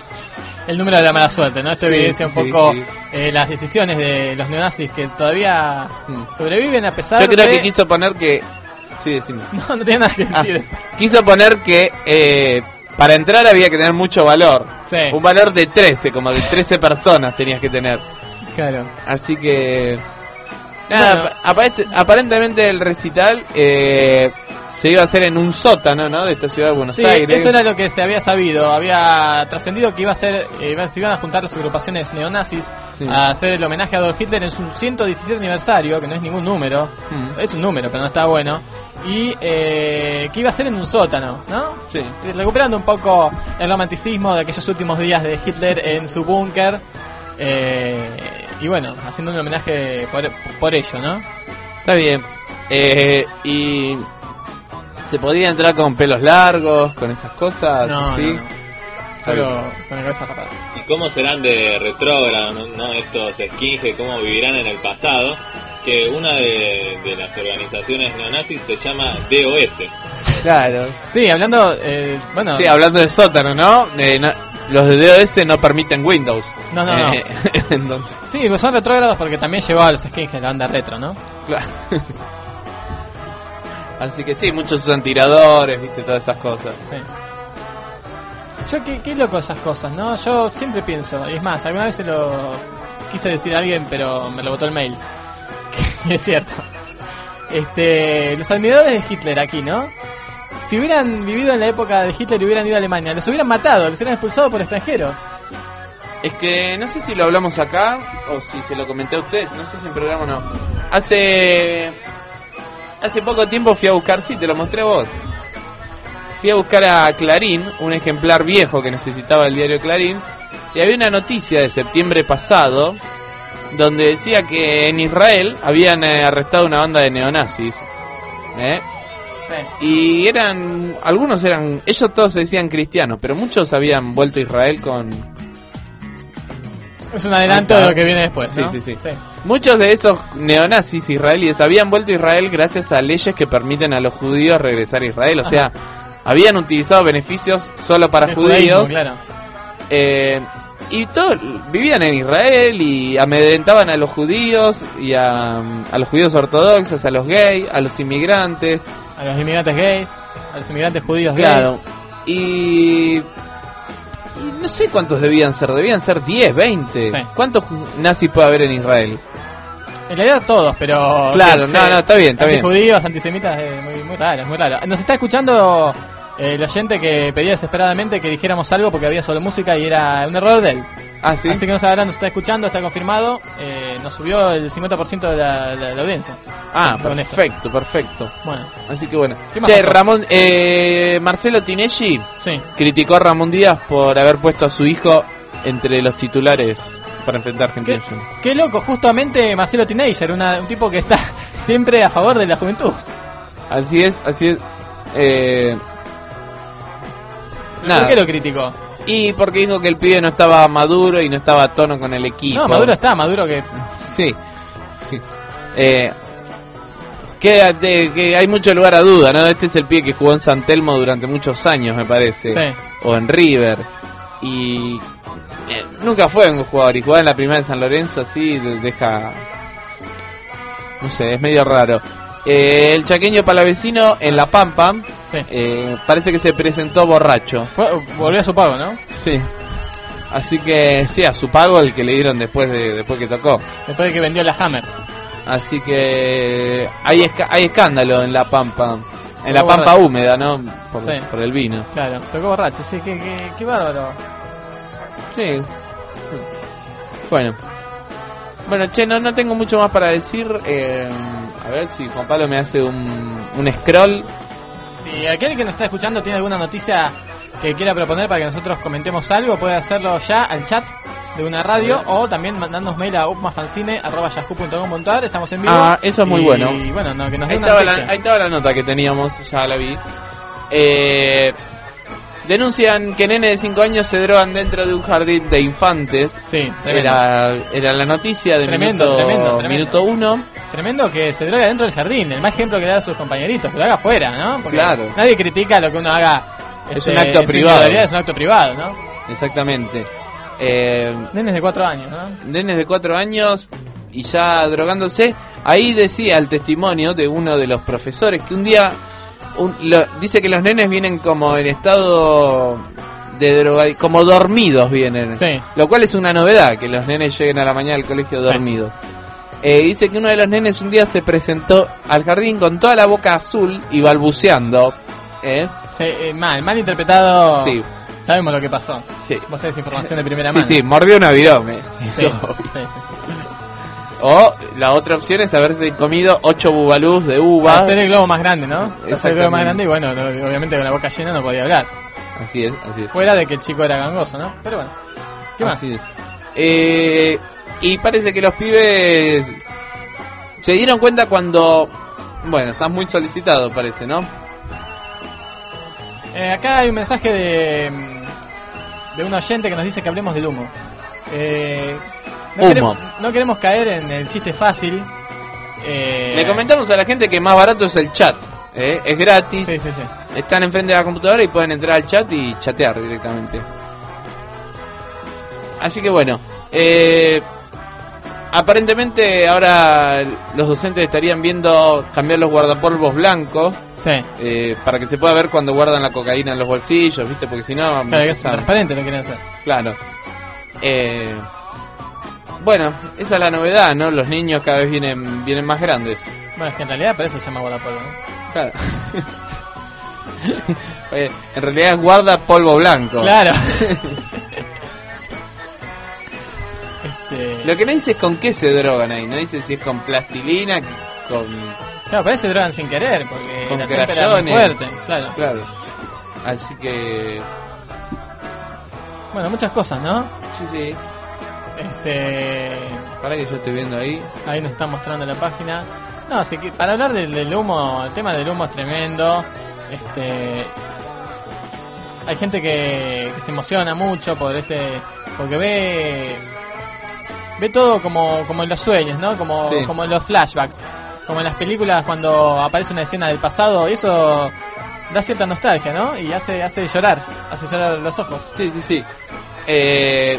El número de la mala suerte, ¿no? Esto Sí, evidencia un sí, poco sí. eh, las decisiones de los neonazis que todavía Mm. sobreviven a pesar yo creo de... que quiso poner que... Sí, decime. No, no tiene nada que Ah, decir. quiso poner que eh, para entrar había que tener mucho valor. Sí, Un valor de trece, como de trece personas tenías que tener. claro. Así que... Nada, Bueno. apa- aparece, aparentemente el recital eh, se iba a hacer en un sótano, ¿no? De esta ciudad de Buenos Sí, Aires. eso era lo que se había sabido. Había trascendido que iba a ser, eh, iba- se iban a juntar las agrupaciones neonazis Sí. a hacer el homenaje a Adolf Hitler en su ciento diecisiete aniversario, que no es ningún número, Mm. es un número, pero no está bueno. Y eh, que iba a ser en un sótano, ¿no? Sí. Eh, Recuperando un poco el romanticismo de aquellos últimos días de Hitler en su búnker. Eh, y bueno, haciendo un homenaje por, por ello, ¿no? Está bien. Eh, y... ¿Se podía entrar con pelos largos, con esas cosas? No, así? no, no. Solo con la cabeza rapada. ¿Y cómo serán de retrógrado, no, no estos skinhead? ¿Cómo vivirán en el pasado? Que una de, de las organizaciones neonazis se llama D O S. Claro. Sí, hablando, eh, bueno, Sí, hablando de sótano, ¿no? Eh, no- los de D O S no permiten Windows. No, no, no. Eh, entonces, sí, pues son retrógrados porque también llegó a los skinheads la banda retro, ¿no? claro. Así que sí, muchos usan tiradores, viste, todas esas cosas. Sí. Yo, qué, qué loco esas cosas, ¿no? Yo siempre pienso, y es más, alguna vez se lo quise decir a alguien, pero me lo botó el mail. Que es cierto. Este, los admiradores de Hitler aquí, ¿no? Si hubieran vivido en la época de Hitler y hubieran ido a Alemania, los hubieran matado, los hubieran expulsado por extranjeros. Es que no sé si lo hablamos acá o si se lo comenté a usted, no sé si en programa o no. Hace hace poco tiempo fui a buscar, sí, te lo mostré a vos. Fui a buscar a Clarín, un ejemplar viejo que necesitaba el diario Clarín, y había una noticia de septiembre pasado donde decía que en Israel habían eh, arrestado una banda de neonazis. ¿Eh? Sí. Y eran, algunos eran, ellos todos se decían cristianos, pero muchos habían vuelto a Israel con... Es un adelanto Ahí está. de lo que viene después, ¿no? Sí, sí, sí. Muchos de esos neonazis israelíes habían vuelto a Israel gracias a leyes que permiten a los judíos regresar a Israel. O sea, habían utilizado beneficios solo para El judíos. judaísmo, claro. eh, y todo, vivían en Israel y amedrentaban a los judíos y a, a los judíos ortodoxos, a los gays, a los inmigrantes. A los inmigrantes gays, a los inmigrantes judíos Claro. gays. Y... y no sé cuántos debían ser, debían ser diez, veinte. Sí. ¿Cuántos nazis puede haber en Israel? En realidad todos, pero... Claro, sí, no, no, está bien, está bien. Judíos, antisemitas, eh, muy, muy raro, es muy raro. Nos está escuchando eh, el oyente que pedía desesperadamente que dijéramos algo porque había solo música y era un error de él. Ah, sí. Así que nos, ahora nos está escuchando, está confirmado. Eh, nos subió el cincuenta por ciento de la, la- la audiencia. Ah, Con esto. perfecto, perfecto. Bueno, Así que bueno. ¿Qué más Che, pasó? Ramón, eh, Marcelo Tinelli sí. criticó a Ramón Díaz por haber puesto a su hijo entre los titulares para enfrentar a Argentina. ¿Qué, qué loco, justamente Marcelo Teenager, una- un tipo que está siempre a favor de la juventud. Así es, así es. Eh, ¿Por nada. qué lo criticó? Y porque dijo que el pibe no estaba maduro y no estaba a tono con el equipo. No, Maduro está, Maduro que... Sí. sí. Eh, que, de- que hay mucho lugar a duda, ¿no? Este es el pibe que jugó en San Telmo durante muchos años, me parece. Sí. O en River. Y eh, nunca fue un jugador. Y jugar en la primera de San Lorenzo así de- deja... No sé, es medio raro. Eh, el chaqueño palavecino en La Pampa Sí. eh, parece que se presentó borracho. Fue- volvió a su pago, ¿no? Sí. Así que sí, a su pago el que le dieron después de después que tocó. Después de que vendió la Hammer. Así que hay esca- hay escándalo en La Pampa. En La Tocó Pampa borracho. húmeda, ¿no? Por, Sí. por el vino. Claro, tocó borracho, sí, qué, qué, qué bárbaro. Sí. Bueno. Bueno, che, no, no tengo mucho más para decir. Eh, a ver si Juan Pablo me hace un, un scroll. Si aquel que nos está escuchando tiene alguna noticia que quiera proponer para que nosotros comentemos algo, puede hacerlo ya al chat de una radio o también mandarnos mail a upmafancine arroba yahoo punto com punto a r. Estamos en vivo. Ah, eso es muy y, bueno. Y bueno, no, que nos dé Ahí una estaba, noticia. la, ahí estaba la nota que teníamos, ya la vi. Eh, denuncian que nenes de cinco años se drogan dentro de un jardín de infantes. Sí, tremendo. Era, era la noticia de Tremendo, minuto, tremendo, tremendo. minuto uno. Tremendo que se droga dentro del jardín. El más ejemplo que le da a sus compañeritos, que lo haga afuera, ¿no? Porque Claro. nadie critica lo que uno haga. Es este, un acto en su privado. individualidad, Es un acto privado, ¿no? Exactamente. Eh, Nenes de cuatro años, ¿no? nenes de cuatro años y ya drogándose. Ahí decía el testimonio de uno de los profesores que un día un, lo, dice que los nenes vienen como en estado de droga, como dormidos vienen. Sí. Lo cual es una novedad, que los nenes lleguen a la mañana al colegio Sí. dormidos. Eh, dice que uno de los nenes un día se presentó al jardín con toda la boca azul y balbuceando. ¿Eh? Sí, eh, mal, mal interpretado. Sí. Sabemos lo que pasó. Sí. Vos tenés información de primera Sí, mano. sí, mordió una virome. Sí, Eso. sí, sí, sí. O la otra opción es haberse comido ocho bubalús de uva. Hacer el globo más grande, ¿no? Hacer el globo Exactamente. más grande y bueno, no, obviamente con la boca llena no podía hablar. Así es, así es. Fuera de que el chico era gangoso, ¿no? Pero bueno. ¿Qué más? Así es. Eh, y parece que los pibes se dieron cuenta cuando... Bueno, estás muy solicitado, parece, ¿no? Eh, acá hay un mensaje de de un oyente que nos dice que hablemos del humo. Eh, no, Humo. Queremos, no queremos caer en el chiste fácil. Eh, Le comentamos a la gente que más barato es el chat. ¿eh? Es gratis. Sí, sí, sí. Están enfrente de la computadora y pueden entrar al chat y chatear directamente. Así que bueno, eh, aparentemente ahora los docentes estarían viendo cambiar los guardapolvos blancos Sí. eh, para que se pueda ver cuando guardan la cocaína en los bolsillos, ¿viste? Porque si no... Claro, que es empiezan- transparente lo quieren hacer. Claro. Eh, bueno, esa es la novedad, ¿no? Los niños cada vez vienen vienen más grandes. Bueno, es que en realidad por eso se llama guardapolvo, ¿no? Claro. Eh, en realidad es guarda polvo blanco. Claro. este... Lo que no dice es con qué se drogan ahí, no dice si es con plastilina, con... Claro, pero se drogan sin querer, porque Con la témpera es muy crayones. fuerte. Claro. Claro. Así que... Bueno, muchas cosas, ¿no? Sí, sí. Este... Para que yo estoy viendo ahí. Ahí nos está mostrando la página. No, así que para hablar del, del humo, el tema del humo es tremendo. Este, hay gente que, que se emociona mucho por este, porque ve, ve todo como, como en los sueños, ¿no? Como, Sí. como en los flashbacks, como en las películas cuando aparece una escena del pasado y eso da cierta nostalgia, ¿no? Y hace, hace llorar, hace llorar los ojos. Sí, sí, sí. Eh,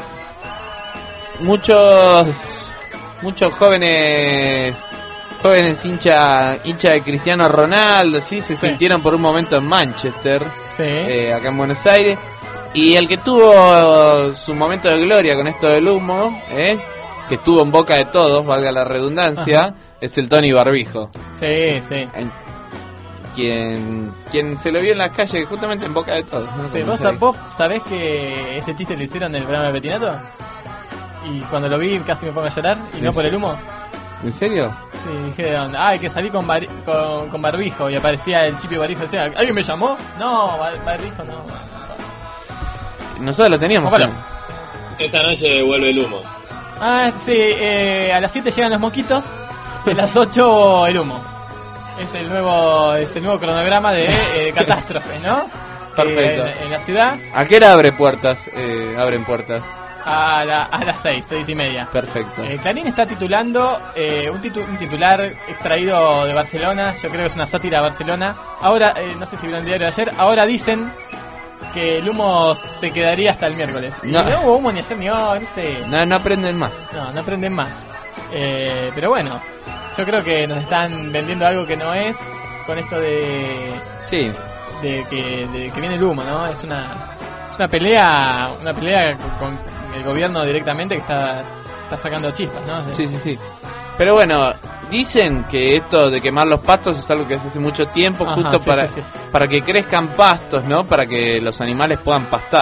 muchos muchos jóvenes jóvenes hincha hincha de Cristiano Ronaldo, sí, se Sí. sintieron por un momento en Manchester, Sí. eh, acá en Buenos Aires, y el que tuvo su momento de gloria con esto del humo, eh, que estuvo en boca de todos, valga la redundancia, Ajá. es el Tony Barbijo, Sí, sí. en- quien quien se lo vio en las calles justamente en boca de todos, ¿no? Sí, Como ¿vos, se- ¿Vos sabés que ese chiste lo hicieron en el programa de Petinato? Y cuando lo vi casi me pongo a llorar, y no ¿En por el serio? humo. ¿En serio? Sí, dijeron, ay, que salí con, bar- con, con barbijo, y aparecía el Chipi Barbijo, decía, ¿alguien me llamó? No, bar- barbijo no. Nosotros lo teníamos. Ojalá. en- Esta noche vuelve el humo. Ah, sí, eh, a las siete llegan los mosquitos, y a las ocho el humo. Es el nuevo es el nuevo cronograma de eh, catástrofes, ¿no? Perfecto. Eh, en, en la ciudad, ¿A qué hora abre puertas? Eh, abren puertas. a, la, a las seis, seis y media. Perfecto. Eh, Clarín está titulando eh, un, titu- un titular extraído de Barcelona, yo creo que es una sátira a Barcelona. Ahora, eh, no sé si vieron el diario de ayer, ahora dicen que el humo se quedaría hasta el miércoles. Y No. no hubo humo ni ayer ni hoy, no sé. No, no aprenden más. No, no aprenden más. Eh, pero bueno, yo creo que nos están vendiendo algo que no es con esto de, Sí. de, que, de que viene el humo, ¿no? Es una, es una pelea, una pelea con el gobierno directamente que está, está sacando chispas, ¿no? Sí, sí, sí. Pero bueno, dicen que esto de quemar los pastos es algo que se hace mucho tiempo, Ajá, justo sí, para, sí, sí. para que crezcan pastos, ¿no? Para que los animales puedan pastar.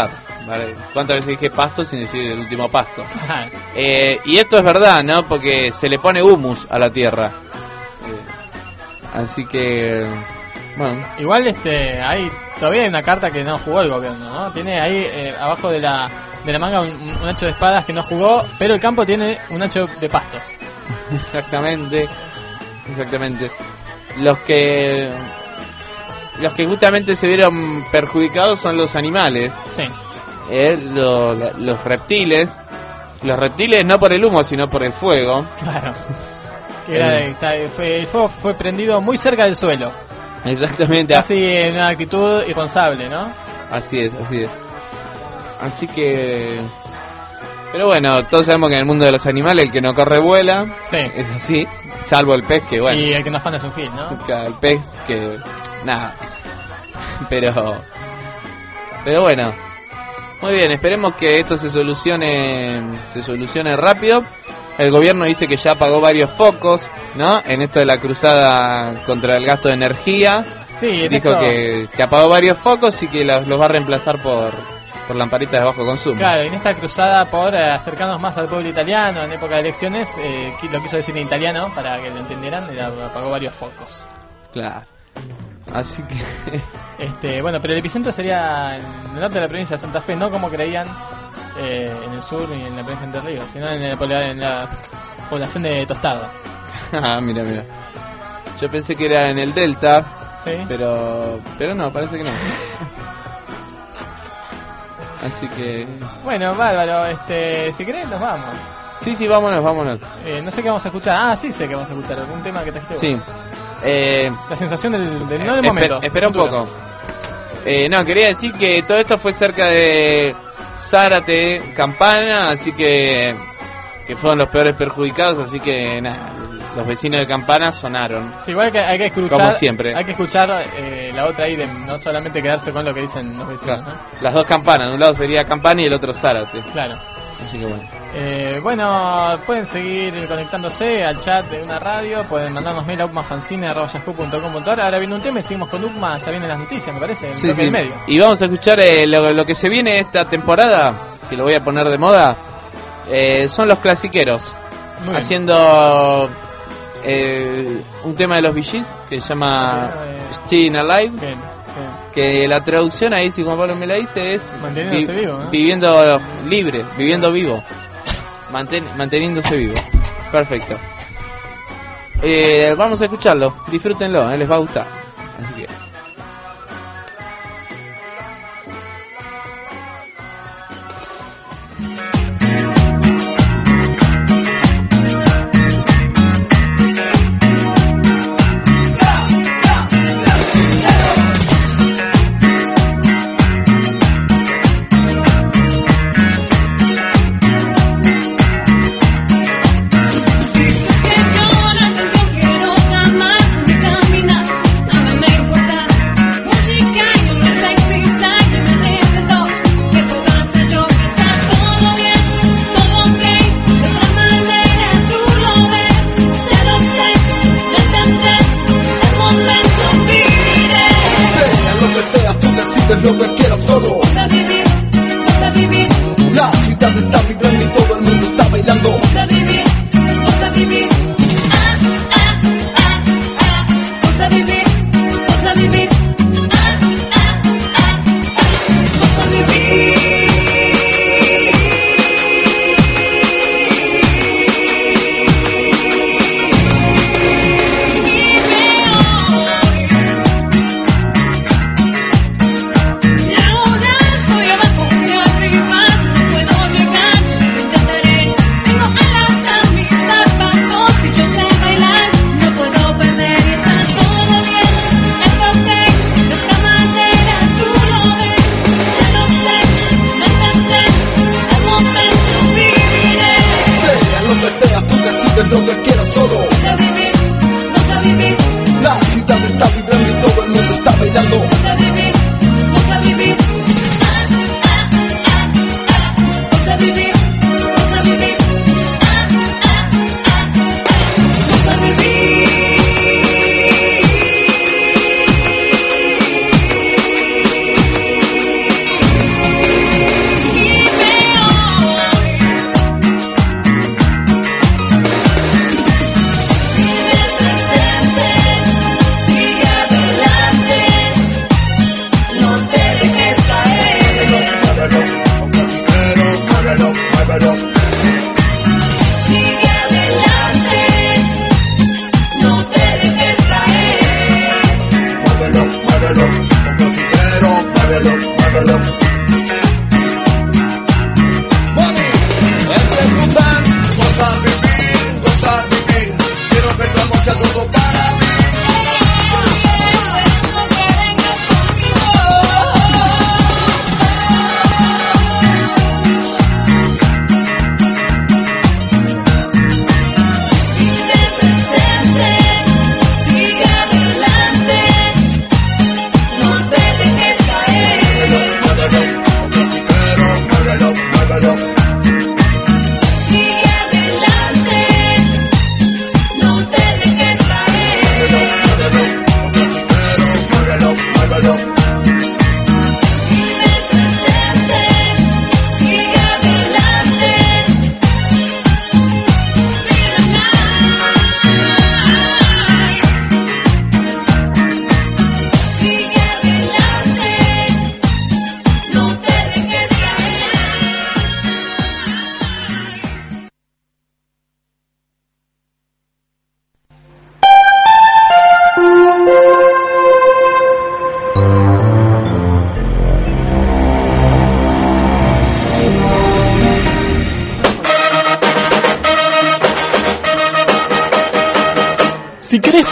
Vale. ¿Cuántas veces dije pasto sin decir el último pasto? eh, y esto es verdad, ¿no? Porque se le pone humus a la tierra. Eh, así que, bueno. Igual este, hay todavía hay una carta que no jugó el gobierno, ¿no? Tiene ahí eh, abajo de la de la manga un, un hacho de espadas que no jugó, pero el campo tiene un hacho de pastos. Exactamente, exactamente. Los que los que justamente se vieron perjudicados son los animales. Sí. Eh, lo, la, los reptiles. Los reptiles no por el humo, sino por el fuego. Claro. Que era, Eh. está, fue, el fuego fue prendido muy cerca del suelo. Exactamente. Casi en una actitud irresponsable, ¿no? Así es, así es. Así que... Pero bueno, todos sabemos que en el mundo de los animales el que no corre vuela. Sí. Es así. Salvo el pez que, bueno... Y el que no afana es un gil, ¿no? El pez que... Nada. Pero... Pero bueno. Muy bien, esperemos que esto se solucione se solucione rápido. El gobierno dice que ya pagó varios focos, ¿no? En esto de la cruzada contra el gasto de energía. Sí, dijo esto... que, que apagó varios focos y que los, los va a reemplazar por, por lamparitas de bajo consumo. Claro, en esta cruzada por eh, acercarnos más al pueblo italiano en época de elecciones, eh, lo quiso decir en italiano para que lo entendieran, y apagó varios focos. Claro. Así que... este Bueno, pero el epicentro sería en el norte de la provincia de Santa Fe, no como creían eh, en el sur y en la provincia de Entre Ríos, sino en, el, en la población de Tostado. Ah, mira, mira. Yo pensé que era en el Delta, ¿sí? pero pero no, parece que no. Así que... Bueno, bárbaro, este, si querés nos vamos. Sí, sí, vámonos, vámonos. Eh, no sé qué vamos a escuchar. Ah, sí sé que vamos a escuchar. Algún tema que trajiste vos. Sí. Eh, La sensación del, del no del esper, momento. Espera un futuro. poco. Eh, no, quería decir que todo esto fue cerca de Zárate, Campana, así que que fueron los peores perjudicados, así que nada, los vecinos de Campana sonaron. Sí, igual que hay que escuchar, como siempre. Hay que escuchar eh, la otra ahí de no solamente quedarse con lo que dicen los vecinos, Claro. ¿no? Las dos campanas, de un lado sería Campana y el otro Zárate. Claro. Así que bueno. Eh, bueno, pueden seguir conectándose al chat de una radio, pueden mandarnos mail a upmafanzine arroba yahoo punto com punto a r. Ahora viene un tema y seguimos con Upma, ya vienen las noticias, me parece, en Sí, bloque sí. del medio. Y vamos a escuchar eh, lo, lo que se viene esta temporada, que lo voy a poner de moda, eh, son los clasiqueros. Muy bien. Haciendo eh, un tema de los Bee Gees que se llama Eh, Staying Alive. Bien, bien. Que la traducción ahí, si Juan Pablo me la dice, es Manteniéndose vivo, ¿no? viviendo libre, viviendo vivo, Manten, manteniéndose vivo. Perfecto. Eh, vamos a escucharlo, disfrútenlo, eh, les va a gustar. Así que... Lo que quieras solo. Vas a vivir, vas a vivir. La ciudad está vibrando y todo el mundo está bailando. Vas a vivir, vas a vivir. Ah, ah, ah, ah. Vas a vivir, vas a vivir. Ah, ah, ah, ah. Vas a vivir. Y ahora estoy abajo y arriba, si no puedo llegar.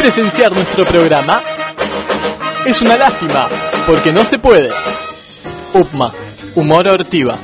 presenciar nuestro programa? Es una lástima, porque no se puede. U P M A, Humor Ortiva.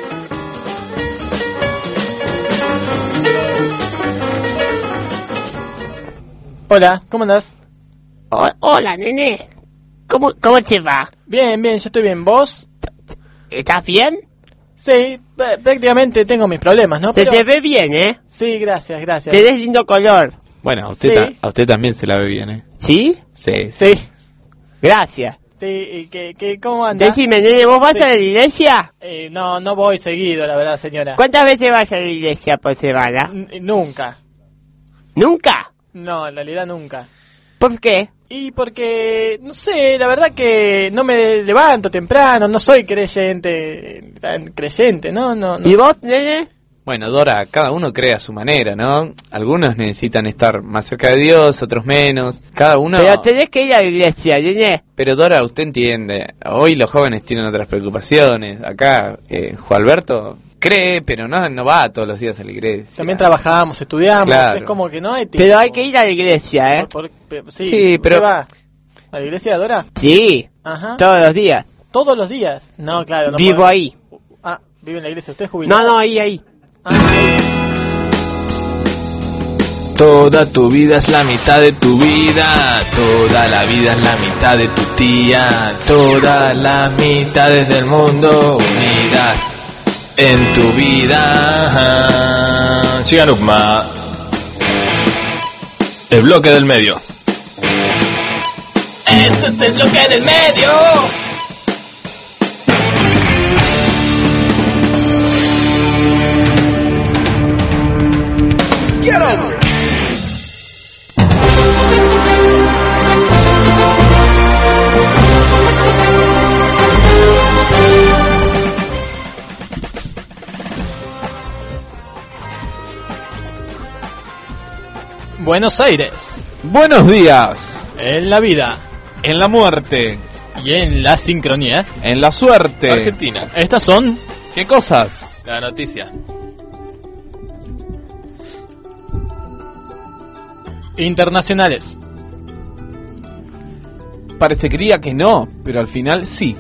Hola, ¿cómo andás? O- hola, nene. ¿Cómo, ¿Cómo te va? Bien, bien, yo estoy bien. ¿Vos? ¿Estás bien? Sí, p- prácticamente tengo mis problemas, ¿no? Se Pero... te ve bien, ¿eh? Sí, gracias, gracias. Tenés lindo color. Bueno, a usted, Sí. ta- a usted también se la ve bien, ¿eh? ¿Sí? Sí. Sí, Gracias. sí, ¿y qué, qué, cómo andás? Decime, nene, ¿vos vas Sí. a la iglesia? Eh, no, no voy seguido, la verdad, señora. ¿Cuántas veces vas a la iglesia por semana? N- nunca. ¿Nunca? No, en realidad nunca. ¿Por qué? Y porque, no sé, la verdad que no me levanto temprano, no soy creyente, tan creyente, ¿no? no, no. ¿Y vos, nene? Bueno, Dora, cada uno cree a su manera, ¿no? Algunos necesitan estar más cerca de Dios, otros menos. Cada uno... Pero tenés que ir a la iglesia, nene. Pero Dora, usted entiende, hoy los jóvenes tienen otras preocupaciones. Acá, eh, Juan Alberto cree, pero no, no va todos los días a la iglesia. También trabajamos, estudiamos, Claro. es como que no hay tiempo. Pero hay que ir a la iglesia, ¿eh? Por- por- pe- sí, Sí, pero- ¿qué va? ¿A la iglesia, Dora? Sí, Ajá. todos los días. ¿Todos los días? No, claro. No Vivo puedo. ahí. Ah, vive en la iglesia. ¿Usted es jubilado? No, no, ahí, ahí. Ah, ahí. Toda tu vida es la mitad de tu vida, toda la vida es la mitad de tu tía, todas las mitades del mundo unidas en tu vida. Sigan U P M A. El bloque del medio. Este es el bloque del medio. Get over it. Buenos Aires, Buenos días, en la vida en la muerte, y en la sincronía. en la suerte. Argentina. Estas son ¿Qué cosas? La noticia. internacionales. Parecería que no, pero al final sí.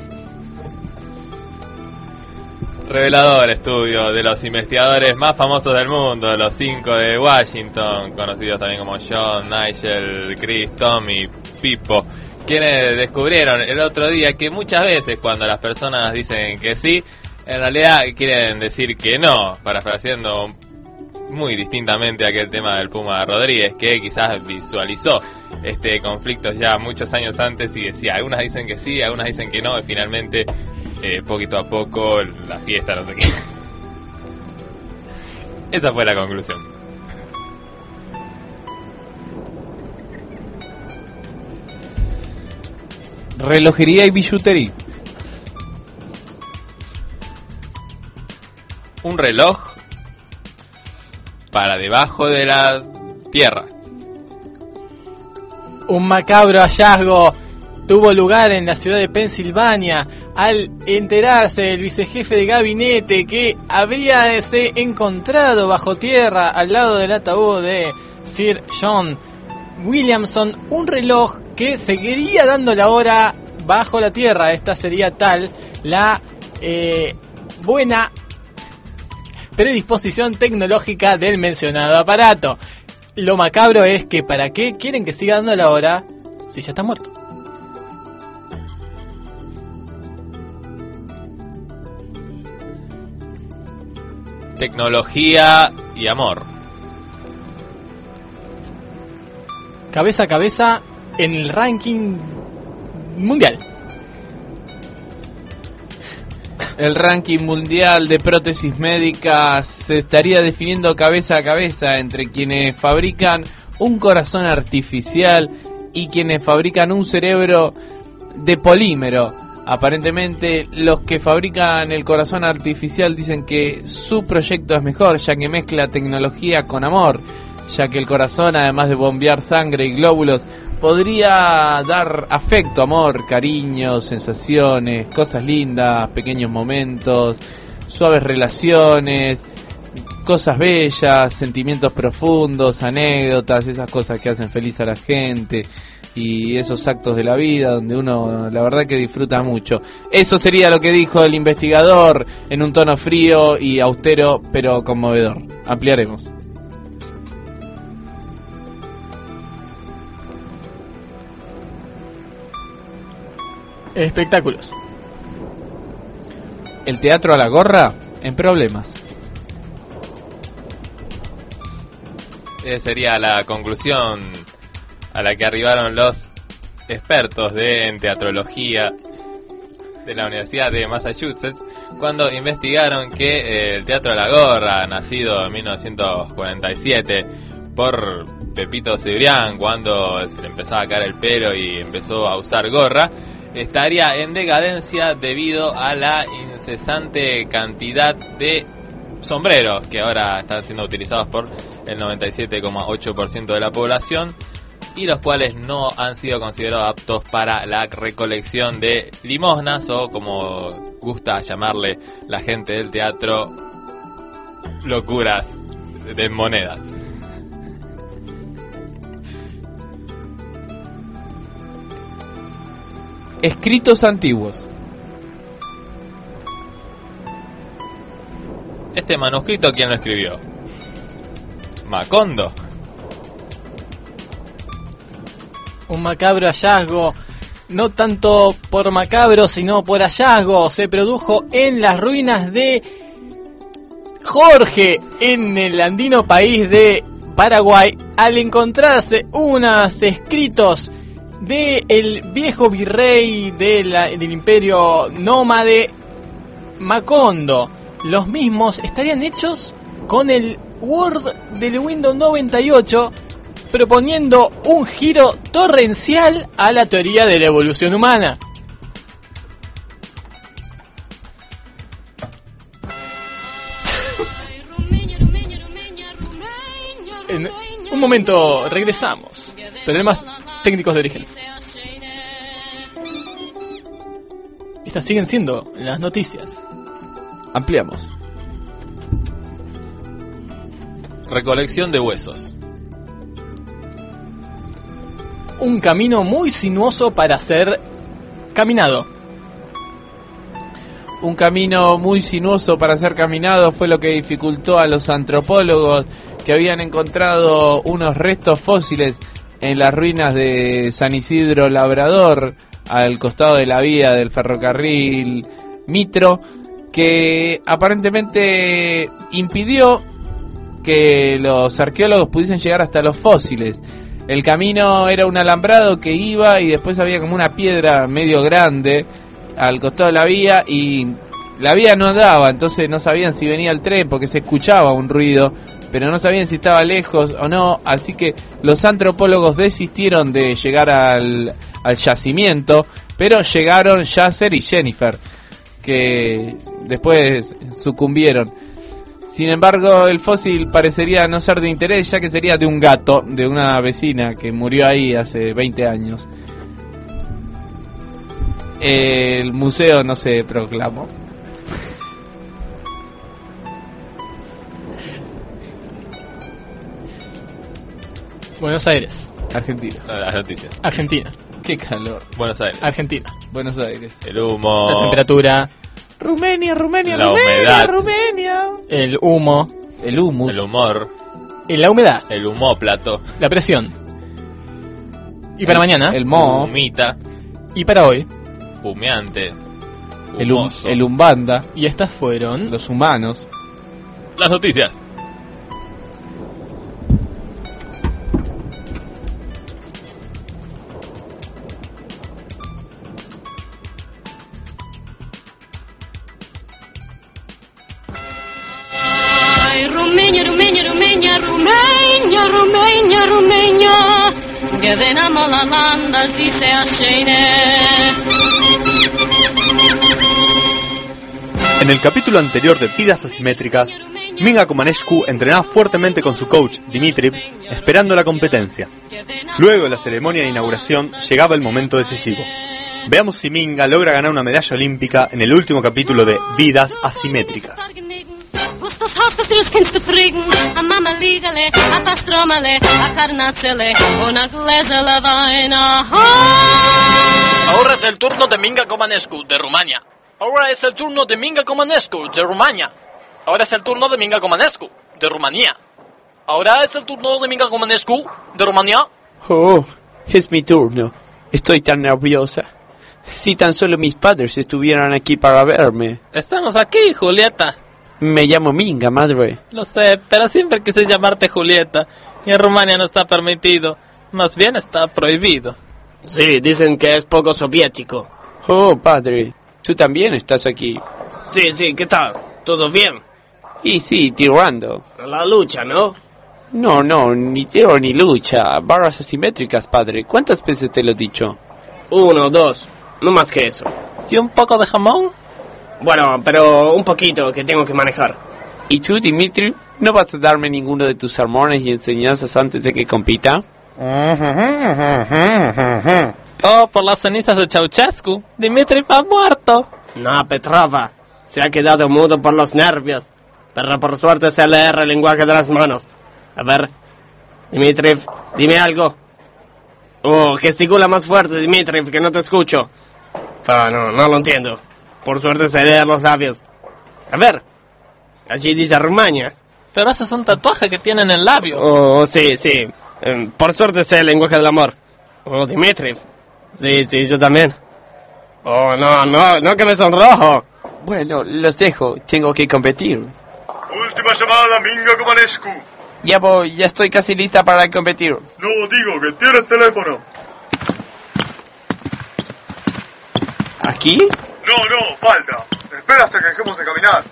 Revelador estudio de los investigadores más famosos del mundo, los cinco de Washington, conocidos también como John, Nigel, Chris, Tommy, Pipo, quienes descubrieron el otro día que muchas veces cuando las personas dicen que sí, en realidad quieren decir que no, parafraseando muy distintamente aquel tema del Puma Rodríguez, que quizás visualizó este conflicto ya muchos años antes y decía, algunas dicen que sí, algunas dicen que no, y finalmente eh, poquito a poco la fiesta, no sé qué. Esa fue la conclusión. Relojería y billutería. Un reloj para debajo de la tierra. Un macabro hallazgo tuvo lugar en la ciudad de Pensilvania al enterarse el vicejefe de gabinete que habríase encontrado bajo tierra al lado del ataúd de Sir John Williamson un reloj que seguiría dando la hora bajo la tierra. Esta sería tal la eh, buena predisposición tecnológica del mencionado aparato. Lo macabro es que ¿para qué quieren que siga dando la hora si ya está muerto? Tecnología y amor. Cabeza a cabeza en el ranking mundial. El ranking mundial de prótesis médicas se estaría definiendo cabeza a cabeza entre quienes fabrican un corazón artificial y quienes fabrican un cerebro de polímero. Aparentemente los que fabrican el corazón artificial dicen que su proyecto es mejor, ya que mezcla tecnología con amor, ya que el corazón, además de bombear sangre y glóbulos, podría dar afecto, amor, cariño, sensaciones, cosas lindas, pequeños momentos, suaves relaciones, cosas bellas, sentimientos profundos, anécdotas, esas cosas que hacen feliz a la gente y esos actos de la vida donde uno la verdad que disfruta mucho. Eso sería lo que dijo el investigador en un tono frío y austero pero conmovedor. Ampliaremos. Espectáculos. El teatro a la gorra en problemas. Esa sería la conclusión a la que arribaron los expertos de en teatrología de la Universidad de Massachusetts cuando investigaron que eh, el teatro a la gorra, nacido en mil novecientos cuarenta y siete por Pepito Cibrián, cuando se le empezaba a caer el pelo y empezó a usar gorra, estaría en decadencia debido a la incesante cantidad de sombreros que ahora están siendo utilizados por el noventa y siete coma ocho por ciento de la población y los cuales no han sido considerados aptos para la recolección de limosnas o, como gusta llamarle la gente del teatro, locuras de monedas. Escritos antiguos. Este manuscrito, ¿quién lo escribió? Macondo. Un macabro hallazgo, no tanto por macabro, sino por hallazgo, se produjo en las ruinas de Jorge, en el andino país de Paraguay, al encontrarse unos escritos del viejo virrey de la, del imperio nómade Macondo. Los mismos estarían hechos con el Word del Windows noventa y ocho, proponiendo un giro torrencial a la teoría de la evolución humana. En un momento regresamos. Problemas técnicos de origen. Estas siguen siendo las noticias. Ampliamos. Recolección de huesos. Un camino muy sinuoso para ser caminado. Un camino muy sinuoso para ser caminado fue lo que dificultó a los antropólogos que habían encontrado unos restos fósiles en las ruinas de San Isidro Labrador, al costado de la vía del ferrocarril Mitro, que aparentemente impidió que los arqueólogos pudiesen llegar hasta los fósiles. El camino era un alambrado que iba y después había como una piedra medio grande al costado de la vía y la vía no andaba, entonces no sabían si venía el tren porque se escuchaba un ruido, pero no sabían si estaba lejos o no, así que los antropólogos desistieron de llegar al, al yacimiento, pero llegaron Yasser y Jennifer, que después sucumbieron. Sin embargo, el fósil parecería no ser de interés, ya que sería de un gato, de una vecina que murió ahí hace veinte años. El museo no se proclamó. Buenos Aires. Argentina. Las noticias. Argentina. Qué calor. Buenos Aires. Argentina. Buenos Aires. El humo. La temperatura. Rumenia, Rumenia, La Rumenia, humedad. Rumenia. El humo. El humus. El humor. Y la humedad. El humóplato. La presión. Y para el, mañana. El mo. Humita. Y para hoy. Humeante. El, um, Humoso. el umbanda. Y estas fueron Los humanos. Las noticias. Rumenia, Rumenia, Rumenia, Rumenia, Rumenia, Rumenia, Gevena malalanda si se ashene. En el capítulo anterior de Vidas Asimétricas, Minga Comanescu entrenaba fuertemente con su coach, Dimitriv, esperando la competencia. Luego de la ceremonia de inauguración, llegaba el momento decisivo. Veamos si Minga logra ganar una medalla olímpica en el último capítulo de Vidas Asimétricas. als gestuurskind te kriegen. A mama liegele, a pastromele, a carnazzele, una glesele wijn. Ahora es el turno de Minga Comanescu, de Rumania. Ahora es el turno de Minga Comanescu, de Rumania. Ahora es el turno de Minga Comanescu, de Rumanía. Ahora es el turno de Minga Comanescu, de Rumanía. Oh, es mi turno. Estoy tan nerviosa. Si tan solo mis padres estuvieran aquí para verme. Estamos aquí, Julieta. Me llamo Minga, madre. Lo sé, pero siempre quise llamarte Julieta. Y en Rumania no está permitido. Más bien está prohibido. Sí, dicen que es poco soviético. Oh, padre, tú también estás aquí. Sí, sí, ¿qué tal? ¿Todo bien? Y sí, tirando. La lucha, ¿no? No, no, ni tiro ni lucha. Barras asimétricas, padre. ¿Cuántas veces te lo he dicho? Uno, dos. No más que eso. ¿Y un poco de jamón? Bueno, pero un poquito que tengo que manejar. ¿Y tú, Dimitri, no vas a darme ninguno de tus sermones y enseñanzas antes de que compita? Oh, por las cenizas de Ceausescu. Dimitri ha muerto. No, Petrova. Se ha quedado mudo por los nervios. Pero por suerte sé leer el lenguaje de las manos. A ver, Dimitriv, dime algo. Oh, gesticula más fuerte, Dimitriv, que no te escucho. Ah, no, no lo entiendo. Por suerte sé leer los labios. A ver, allí dice Rumania. Pero ese es un tatuaje que tiene en el labio. Oh, sí, sí. Eh, por suerte sé el lenguaje del amor. Oh, Dimitriv. Sí, sí, yo también. Oh, no, no, no que me sonrojo. Bueno, los dejo, tengo que competir. Última llamada, Minga Comanescu. Ya voy, ya estoy casi lista para competir. No, digo que tienes teléfono. ¿Aquí? No, no, falta. Espera hasta que dejemos de caminar.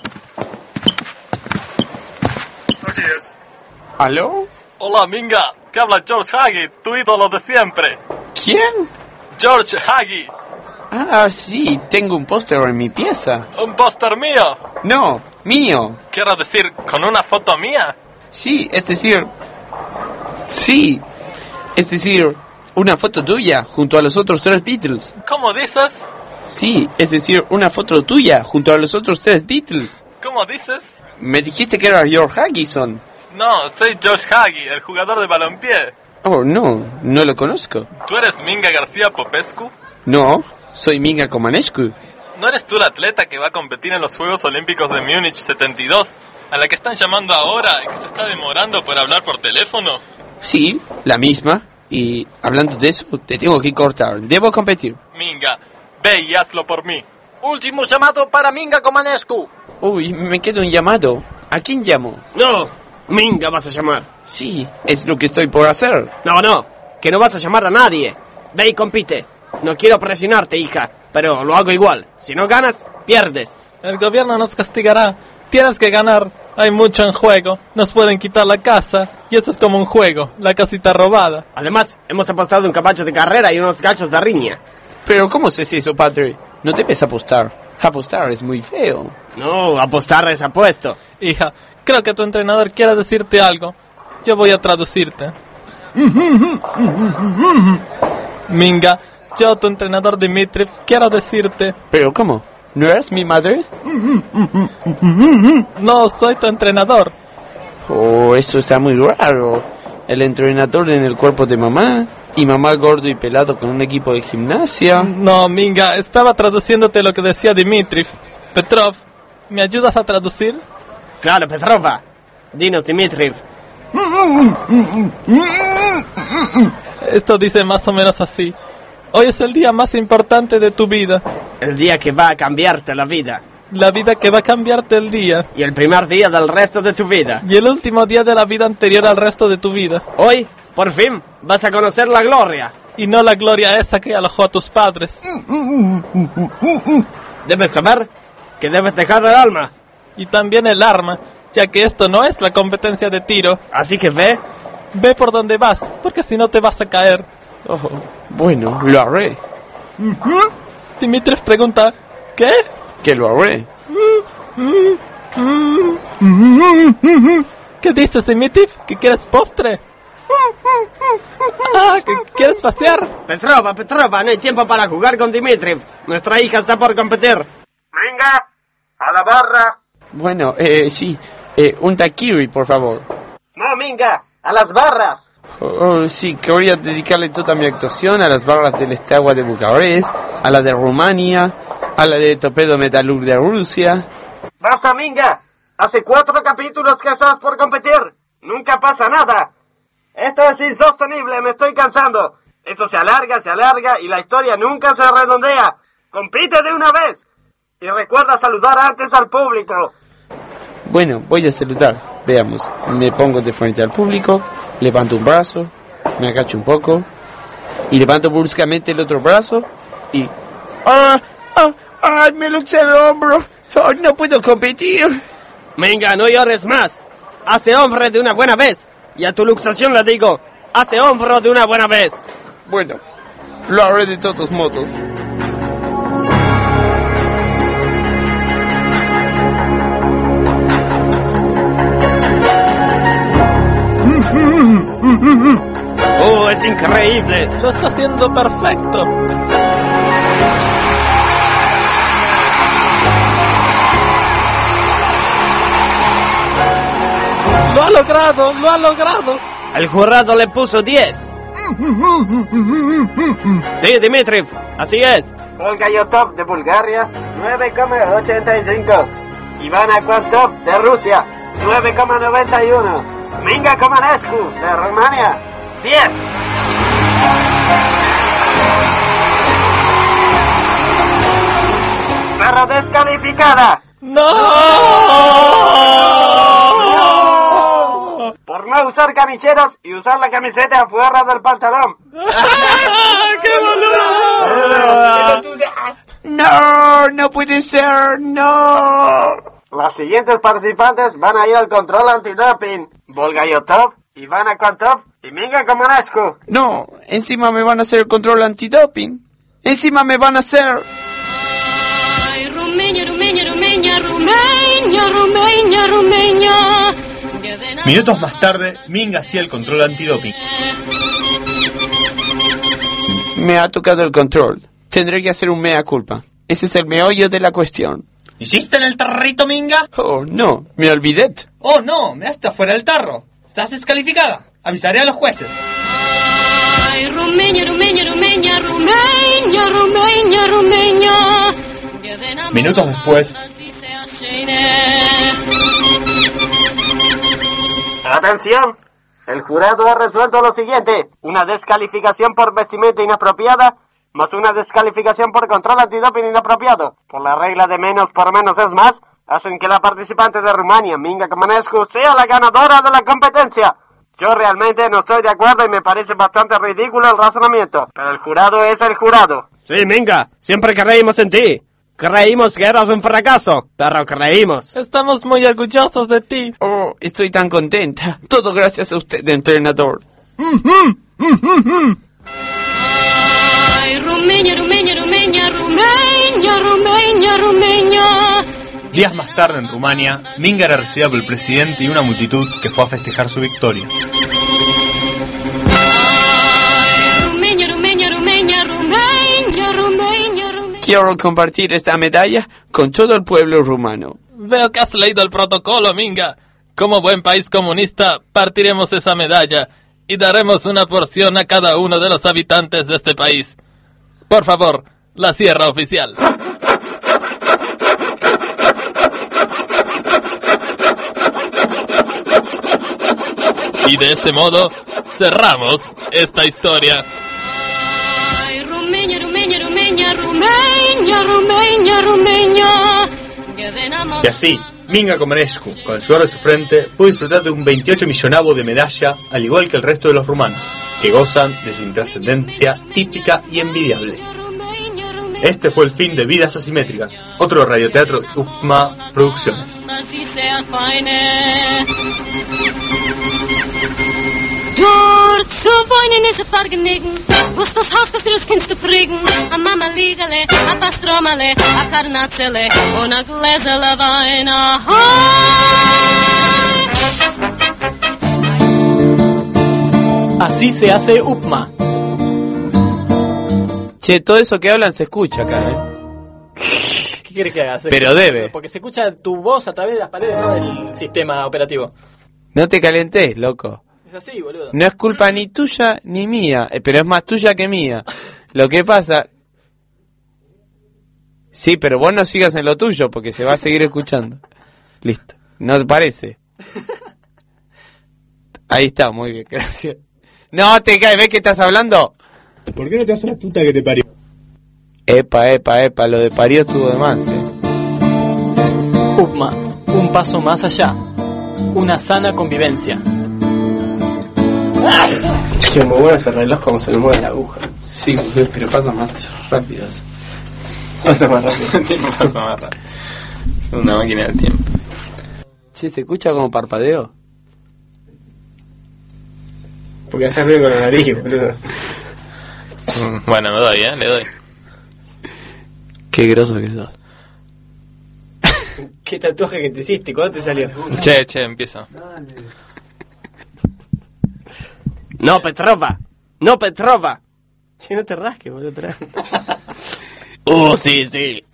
Aquí es. ¿Aló? Hola, Minga. Que habla George Hagi, tu ídolo de siempre. ¿Quién? George Hagi. Ah, sí, tengo un póster en mi pieza. ¿Un póster mío? No, mío. Quiero decir, ¿con una foto mía? Sí, es decir... Sí, es decir, una foto tuya junto a los otros tres Beatles. ¿Cómo dices? Sí, es decir, una foto tuya junto a los otros tres Beatles. ¿Cómo dices? Me dijiste que era George Harrison. No, soy George Hagi, el jugador de balompié. Oh, no, no lo conozco. ¿Tú eres Minga García Popescu? No, soy Minga Comanescu. ¿No eres tú la atleta que va a competir en los Juegos Olímpicos de Múnich setenta y dos, a la que están llamando ahora y que se está demorando por hablar por teléfono? Sí, la misma. Y hablando de eso, te tengo que cortar. Debo competir. Minga, ve y hazlo por mí. Último llamado para Minga Comanescu. Uy, me queda un llamado. ¿A quién llamo? No, Minga vas a llamar. Sí, es lo que estoy por hacer. No, no, que no vas a llamar a nadie. Ve y compite. No quiero presionarte, hija, pero lo hago igual. Si no ganas, pierdes. El gobierno nos castigará. Tienes que ganar. Hay mucho en juego. Nos pueden quitar la casa. Y eso es como un juego. La casita robada. Además, hemos apostado un caballo de carrera y unos gachos de riña. Pero ¿cómo es eso, padre? No debes apostar. Apostar es muy feo. No, apostar es apuesto. Hija, creo que tu entrenador quiere decirte algo. Yo voy a traducirte. Minga, yo, tu entrenador Dimitriv, quiero decirte... ¿Pero cómo? ¿No eres mi madre? No, soy tu entrenador. Oh, eso está muy raro. El entrenador en el cuerpo de mamá y mamá gordo y pelado con un equipo de gimnasia. No, Minga, estaba traduciéndote lo que decía Dimitriv. Petrov, ¿me ayudas a traducir? Claro, Petrova. Dinos, Dimitriv. Esto dice más o menos así. Hoy es el día más importante de tu vida. El día que va a cambiarte la vida. La vida que va a cambiarte el día. Y el primer día del resto de tu vida. Y el último día de la vida anterior al resto de tu vida. Hoy, por fin, vas a conocer la gloria. Y no la gloria esa que alojó a tus padres. Debes saber que debes dejar el alma. Y también el arma, ya que esto no es la competencia de tiro. Así que ve. Ve por donde vas, porque si no te vas a caer. Oh, bueno, lo haré. Dimitriv pregunta, ¿qué? Que lo haré. ¿Qué dices, Dimitriv? ¿Que quieres postre? Ah, ¿que quieres pasear? Petrova, Petrova, no hay tiempo para jugar con Dimitriv. Nuestra hija está por competir. Venga, a la barra. Bueno, eh, sí. Eh, un taquiri, por favor. No, Minga, a las barras. Oh, oh, sí, quería dedicarle toda mi actuación a las barras del Steaua de Bucarest, a la de Rumania, a la de Torpedo Metalurg de Rusia. Basta, Minga. Hace cuatro capítulos que estás por competir. Nunca pasa nada. Esto es insostenible, me estoy cansando. Esto se alarga, se alarga y la historia nunca se redondea. Compite de una vez. Y recuerda saludar antes al público. Bueno, voy a saludar. Veamos. Me pongo de frente al público, levanto un brazo, me agacho un poco, y levanto bruscamente el otro brazo, y... ¡Ah! ¡Ah! ¡Ay, me luxé el hombro! ¡Oh, no puedo competir! Minga, no llores más. Hace hombre de una buena vez. Y a tu luxación le digo, hace hombro de una buena vez. Bueno, lo haré de todos modos. ¡Oh, es increíble! Lo está haciendo perfecto. Lo ha logrado, lo ha logrado. El jurado le puso diez. Sí, Dimitriv, así es. Olga Yotov de Bulgaria, nueve coma ochenta y cinco. Ivana Kvantov de Rusia, nueve coma noventa y uno. Minga Comanescu de Rumania, diez. Perra descalificada. ¡No! ¡No! Por no usar camiseros y usar la camiseta afuera del pantalón. ¡Qué boludo! No, no puede ser, no. Las siguientes participantes van a ir al control antidoping. Volga Yotov, Ivana Kvantov y Minga Comanescu. No, encima me van a hacer el control antidoping. Encima me van a hacer... Ay, Rumania, Rumania, Rumania, Rumania, Rumania, Rumania. Minutos más tarde, Minga hacía el control antidoping. Me ha tocado el control. Tendré que hacer un mea culpa. Ese es el meollo de la cuestión. ¿Hiciste en el tarrito, Minga? Oh, no, me olvidé. Oh, no, me hasta fuera del tarro. Estás descalificada. Avisaré a los jueces. Ay, Rumania, Rumania, Rumania, Rumania, Rumania, Rumania. Minutos después... Atención, el jurado ha resuelto lo siguiente: una descalificación por vestimenta inapropiada, más una descalificación por control antidoping inapropiado. Por la regla de menos por menos es más, hacen que la participante de Rumania, Minga Comanescu, sea la ganadora de la competencia. Yo realmente no estoy de acuerdo y me parece bastante ridículo el razonamiento, pero el jurado es el jurado. Sí, Minga, siempre creímos en ti. Creímos que eras un fracaso, pero creímos. Estamos muy orgullosos de ti. Oh, estoy tan contenta. Todo gracias a usted, entrenador. Ay, Rumania, Rumania, Rumania, Rumania, Rumania, Rumania. Días más tarde en Rumania, Minga era recibida por el presidente y una multitud que fue a festejar su victoria. Ay, Rumania, Rumania, Rumania, Rumania, Rumania, Rumania. Quiero compartir esta medalla con todo el pueblo rumano. Veo que has leído el protocolo, Minga. Como buen país comunista, partiremos esa medalla y daremos una porción a cada uno de los habitantes de este país. Por favor, la sierra oficial. Y de este modo, cerramos esta historia. Ay, Rumania, Rumania, Rumania, Rumania, Rumania, Rumania. Y así, Minga Comanescu, con el sudor de su frente, pudo disfrutar de un veintiocho millonavo de medalla, al igual que el resto de los rumanos, que gozan de su intrascendencia típica y envidiable. Este fue el fin de Vidas Asimétricas, otro radioteatro de U P M A Producciones. Dort zu wohnen ist ein Vergnügen, wo's das Haus des Kindes zu kriegen. A Mama Liegele, a Pastromale, a Karnatzele und a Gläserle Wein. Así se hace U P M A. Che, todo eso que hablan se escucha acá, ¿eh? ¿Qué querés que haga? Se Pero escucha- debe. Porque se escucha tu voz a través de las paredes, no del sistema operativo. No te calentes, loco. Es así, boludo. No es culpa ni tuya ni mía, eh, pero es más tuya que mía. Lo que pasa... Sí, pero vos no sigas en lo tuyo porque se va a seguir escuchando. Listo. ¿No te parece? Ahí está, muy bien, gracias. No te caes, ¿ves que estás hablando? ¿Por qué no te haces la puta que te parió? Epa, epa, epa, lo de parió estuvo de más, eh. UPMA, un paso más allá. Una sana convivencia. Che, muy bueno ese reloj como se le mueve la aguja. Sí, pero pasa más rápido. Pasa más rápido. El tiempo pasa más rápido. Es una máquina del tiempo. Che, ¿se escucha como parpadeo? Porque hace ruido con la nariz, boludo. Mm, Bueno, me doy, ¿eh? Le doy. Qué groso que sos. ¿Qué tatuaje que te hiciste? ¿Cuándo te salió? Che, che, empiezo. No, Petrova. No, Petrova. Che, no te rasques, boludo. Espera. Uh, sí, sí.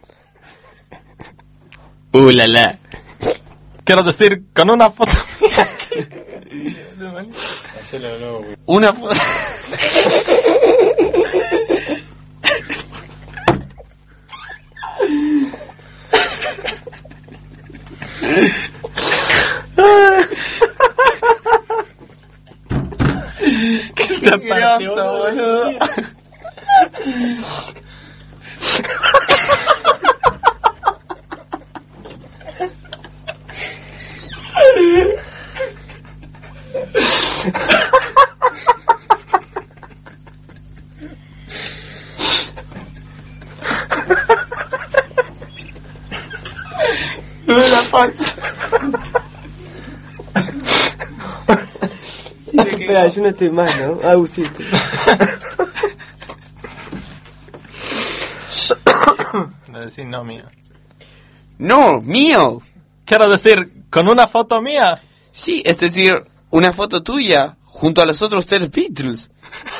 Uh, la la. Quiero decir, con una foto mía. Hacelo de nuevo, güey. Una foto... ¿Qué te parte, boludo? la panza. Sí, espera, yo no estoy mal, ¿no? Ah, usiste. No decir no mío. No, mío. Quiero decir, con una foto mía. Sí, es decir, una foto tuya junto a los otros tres Beatles.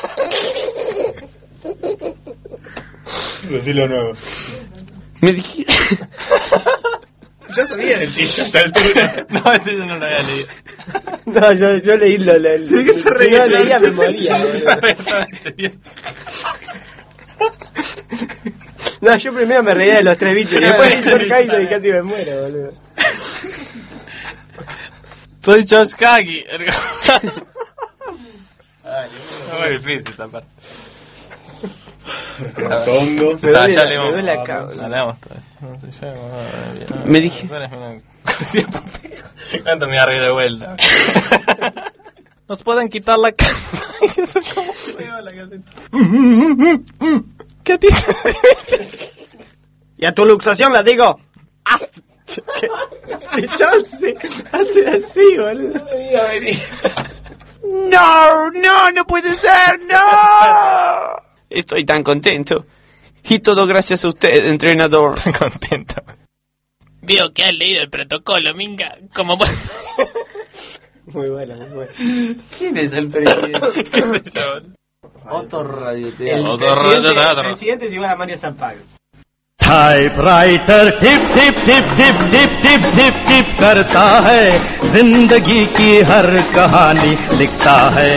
Decilo nuevo. Me dijiste... Ya sabía del chiste hasta el turno. No, ese yo no lo había leído. No, yo, yo leí lo... lo ¿De qué se Si reía? no leía, me moría, boludo. No, yo primero me reía de los tres bichos y después de George Kaiser y casi me muero, boludo. Soy Josh Kagi. Es muy difícil esta parte. Fondo. Me duele, ya la- leemos. me duele acá, boludo. No, leemos todo. No sé, yo, no, no, Me dije- tú eres una cosilla, papi. ¿Cuánto me voy a reír de vuelta? Nos pueden quitar la casa. ¿Cómo se llama la caseta? ¿Qué dices? Y a tu luxación la digo. ¡Haz! ¿Qué chance? Hace así, boludo. No, no, no puede ser, no. Estoy tan contento. Y todo gracias a usted, entrenador. Tan contento. Veo que has leído el protocolo, Minga. Como vos. Muy bueno, muy bueno. ¿Quién es el presidente? ¿Qué sé yo? Otro El radioteatro. Otro presidente, radioteatro. el presidente es igual a Mario Zampago. Typewriter टिप टिप टिप टिप टिप टिप टिप टिप करता है जिंदगी की हर कहानी लिखता है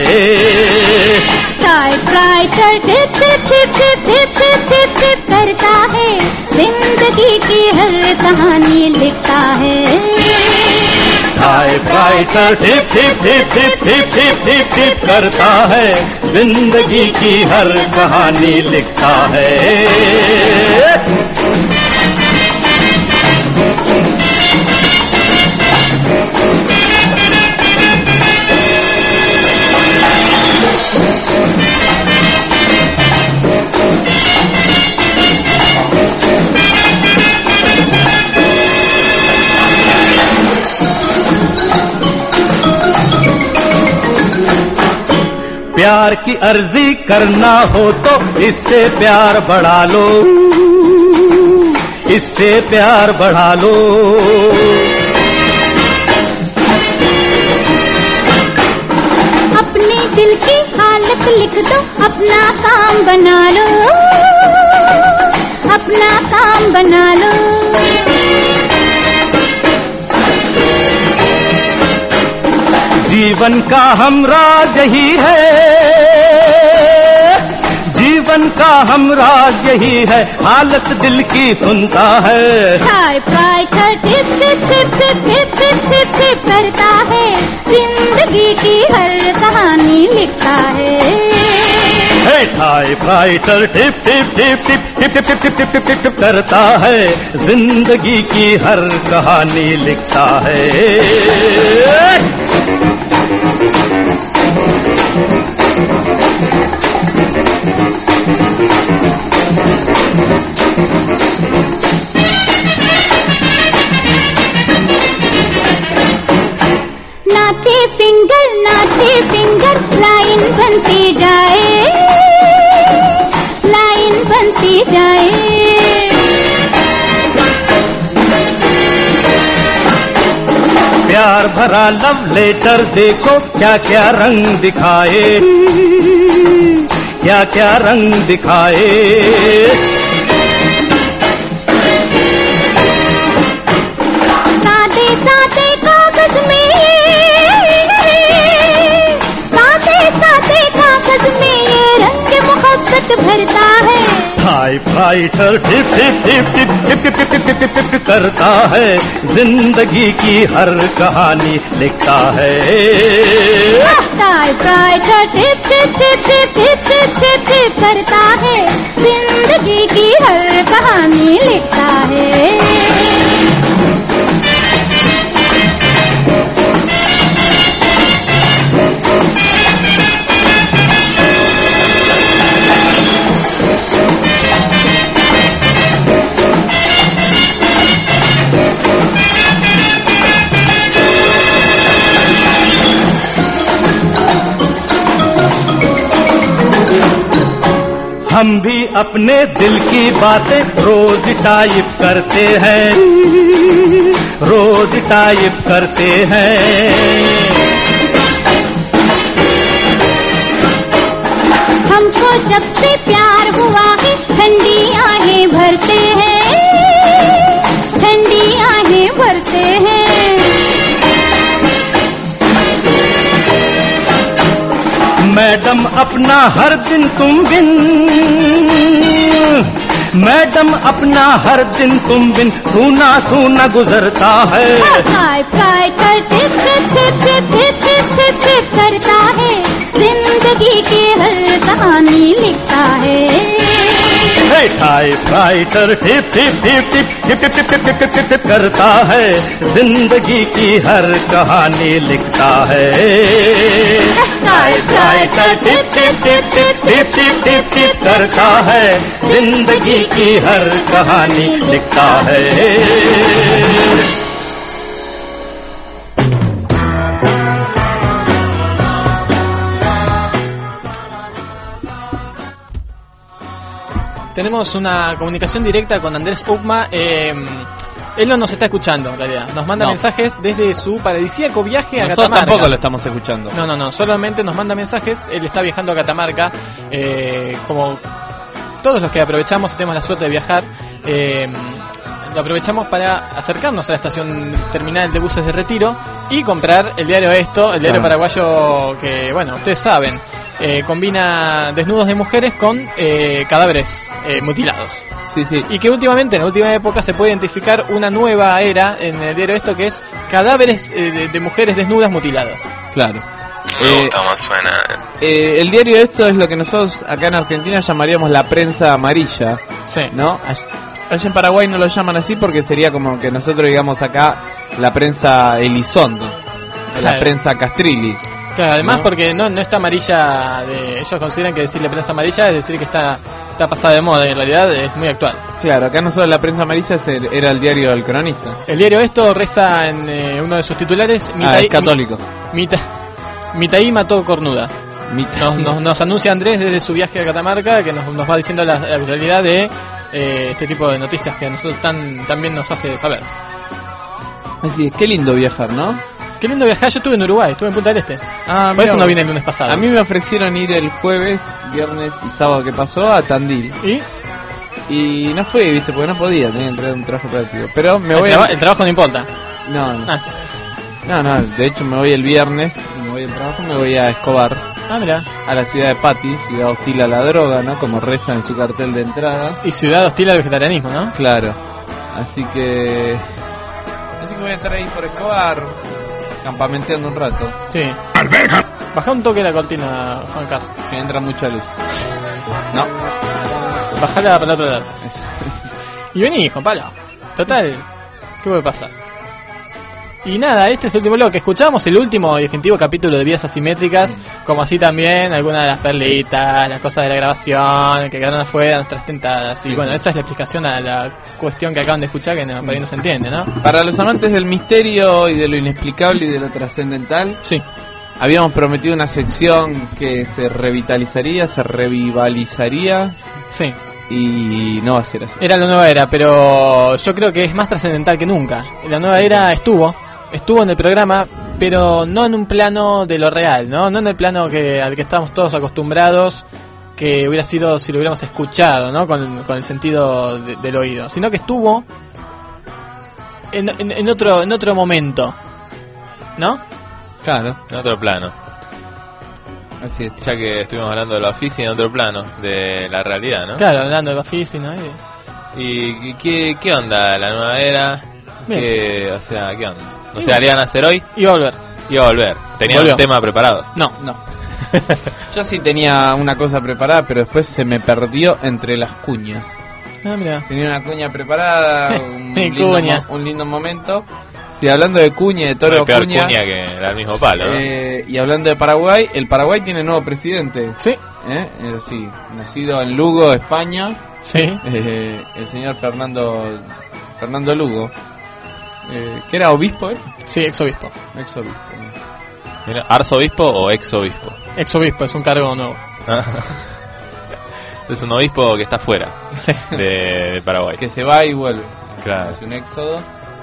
टाइपराइटर टिप टिप टिप टिप टिप टिप टिप टिप करता है जिंदगी की हर कहानी लिखता है टाइपराइटर टिप टिप टिप टिप टिप टिप टिप टिप करता है जिंदगी की हर कहानी लिखता है प्यार की अर्जी करना हो तो इससे प्यार बढ़ा लो इससे प्यार बढ़ा लो अपने दिल की हालत लिख दो अपना काम बना लो अपना काम बना लो। जीवन का हम राज यही है, जीवन का हम राज यही है, हालत दिल की सुनता है। टाइपराइटर टिप टिप टिप टिप टिप टिप टिप टिप करता है, जिंदगी की हर कहानी लिखता है। टाइपराइटर टिप टिप टिप टिप टिप टिप टिप टिप टिप टिप टिप करता है, जिंदगी की हर कहानी लिखता है। नाचे फिंगर नाचे फिंगर, लाइन बनती जाए, लाइन बनती जाए। प्यार भरा लव लेटर देखो क्या क्या रंग दिखाए, क्या क्या रंग दिखाए। सादे सादे कागज में, सादे सादे कागज में ये रंग मोहब्बत भरता है। टाइपराइटर टिप टिप टिप टिप टिप टिप टिप टिप टिप टिप टिप करता है, जिंदगी की हर कहानी लिखता है। टाइपराइटर टिप टिप टिप टिप टिप टिप टिप टिप करता है, जिंदगी की हर कहानी लिखता है। हम भी अपने दिल की बातें रोज टाइप करते हैं, रोज टाइप करते हैं। हमको जब से प्यार हुआ है, ठंडी आहें भरते हैं, ठंडी आहें भरते हैं। मैडम अपना हर दिन तुम बिन, मैडम अपना हर दिन तुम बिन सूना सूना गुजरता है। टाइपराइटर टिप टिप टिप टिप टिप टिप टिप टिप करता है, जिंदगी की हर कहानी लिखता है। टाइपराइटर टिप टिप टिप टिप टिप टिप टिप टिप टिप टिप टिप करता है, जिंदगी की हर कहानी लिखता है। टाइपराइटर टिप टिप टिप टिप टिप टिप टिप टिप करता है, जिंदगी की हर कहानी लिखता है। Tenemos una comunicación directa con Andrés Uckma. Eh, él no nos está escuchando en realidad. Nos manda No. mensajes desde su paradisíaco viaje a Nosotros Catamarca. tampoco lo estamos escuchando. No, no, no. Solamente nos manda mensajes. Él está viajando a Catamarca. Eh, como todos los que aprovechamos y tenemos la suerte de viajar, eh, lo aprovechamos para acercarnos a la estación terminal de buses de Retiro y comprar el diario Esto, el diario Claro. paraguayo que, bueno, ustedes saben, eh, combina desnudos de mujeres con eh, cadáveres eh, mutilados. Sí, sí. Y que últimamente, en la última época, se puede identificar una nueva era en el diario Esto, que es cadáveres eh, de, de mujeres desnudas mutiladas. Claro. Me Eh, gusta más suena. Eh, el diario Esto es lo que nosotros acá en Argentina llamaríamos la prensa amarilla, Sí. ¿no? All- Allá en Paraguay no lo llaman así porque sería como que nosotros digamos acá la prensa Elizondo, la Claro. prensa Castrilli. Claro, además ¿no? porque no no está amarilla, de, ellos consideran que decirle prensa amarilla es decir que está está pasada de moda, y en realidad es muy actual. Claro, acá nosotros la prensa amarilla es el- era el diario del cronista. El diario Esto reza en eh, uno de sus titulares, Ah, es católico. Mi, mita, Mitaí mató cornuda. Mita- Nos, nos, nos anuncia Andrés desde su viaje a Catamarca, que nos, nos va diciendo la, la realidad de eh, este tipo de noticias que a nosotros tan, también nos hace saber. Así es, qué lindo viajar, ¿no? Qué lindo viajar, yo estuve en Uruguay, estuve en Punta del Este. Ah, Por eso mira, no vine el lunes pasado. A mí me ofrecieron ir el jueves, viernes y sábado que pasó a Tandil. ¿Y? Y no fui, viste, porque no podía, tenía que entrar a un trabajo práctico. Pero me el, voy traba- a... el trabajo no importa. No, no. Ah. No, no, de hecho me voy el viernes, y me voy al trabajo, me voy a Escobar. Ah, mira. A la ciudad de Pati, ciudad hostil a la droga, ¿no? Como reza en su cartel de entrada. Y ciudad hostil al vegetarianismo, ¿no? Claro. Así que... Así que voy a estar ahí por Escobar, campamenteando un rato. Sí. Baja un toque la cortina, Juan Carlos. Que entra mucha luz. No. Bajala para el otro lado. Y vení, Juan Pablo. Total, ¿qué puede pasar? Y nada, este es el último bloque. Escuchamos el último y definitivo capítulo de Vidas Asimétricas, como así también algunas de las perlitas, las cosas de la grabación, que quedaron afuera, nuestras tentadas. Y Sí, bueno, sí. esa es la explicación a la cuestión que acaban de escuchar, que no, por ahí no se entiende, ¿no? Para los amantes del misterio y de lo inexplicable y de lo trascendental, sí. Habíamos prometido una sección que se revitalizaría, se revivalizaría. Sí. Y no va a ser así. Era la nueva era, pero yo creo que es más trascendental que nunca. La nueva era estuvo, estuvo en el programa, pero no en un plano de lo real, ¿no? No en el plano que al que estábamos todos acostumbrados, que hubiera sido si lo hubiéramos escuchado, ¿no? Con, con el sentido de- del oído, sino que estuvo en, en, en otro en otro momento, ¿no? Claro. En otro plano. Así es. Ya que estuvimos hablando de la oficina, en otro plano, de la realidad, ¿no? Claro, hablando de Bafisi, ¿no? Y- ¿Y y qué, qué onda la nueva era? Bien. ¿Qué, o sea, ¿qué onda? O Y sea, bueno. ¿le iban a hacer hoy? Iba a volver. Iba a volver. ¿Tenía Volvió. un tema preparado? No. No. Yo sí tenía una cosa preparada, pero después se me perdió entre las cuñas. Ah, mira. Tenía una cuña preparada, un, Mi lindo, cuña. mo- un lindo momento. Sí, hablando de cuña, de No Toro hay peor Cuña, cuña que era el mismo palo, ¿no? eh, y hablando de Paraguay, el Paraguay tiene nuevo presidente. Sí. ¿Eh? Eh, sí, nacido en Lugo, España. Sí. Eh, el señor Fernando Fernando Lugo. Eh, ¿Que era obispo, eh? Sí, exobispo. Ex-obispo. Mira, ¿arzobispo o exobispo? Exobispo, es un cargo nuevo. Es un obispo que está fuera Sí. de, de Paraguay. Que se va y vuelve. Claro. Es un éxodo.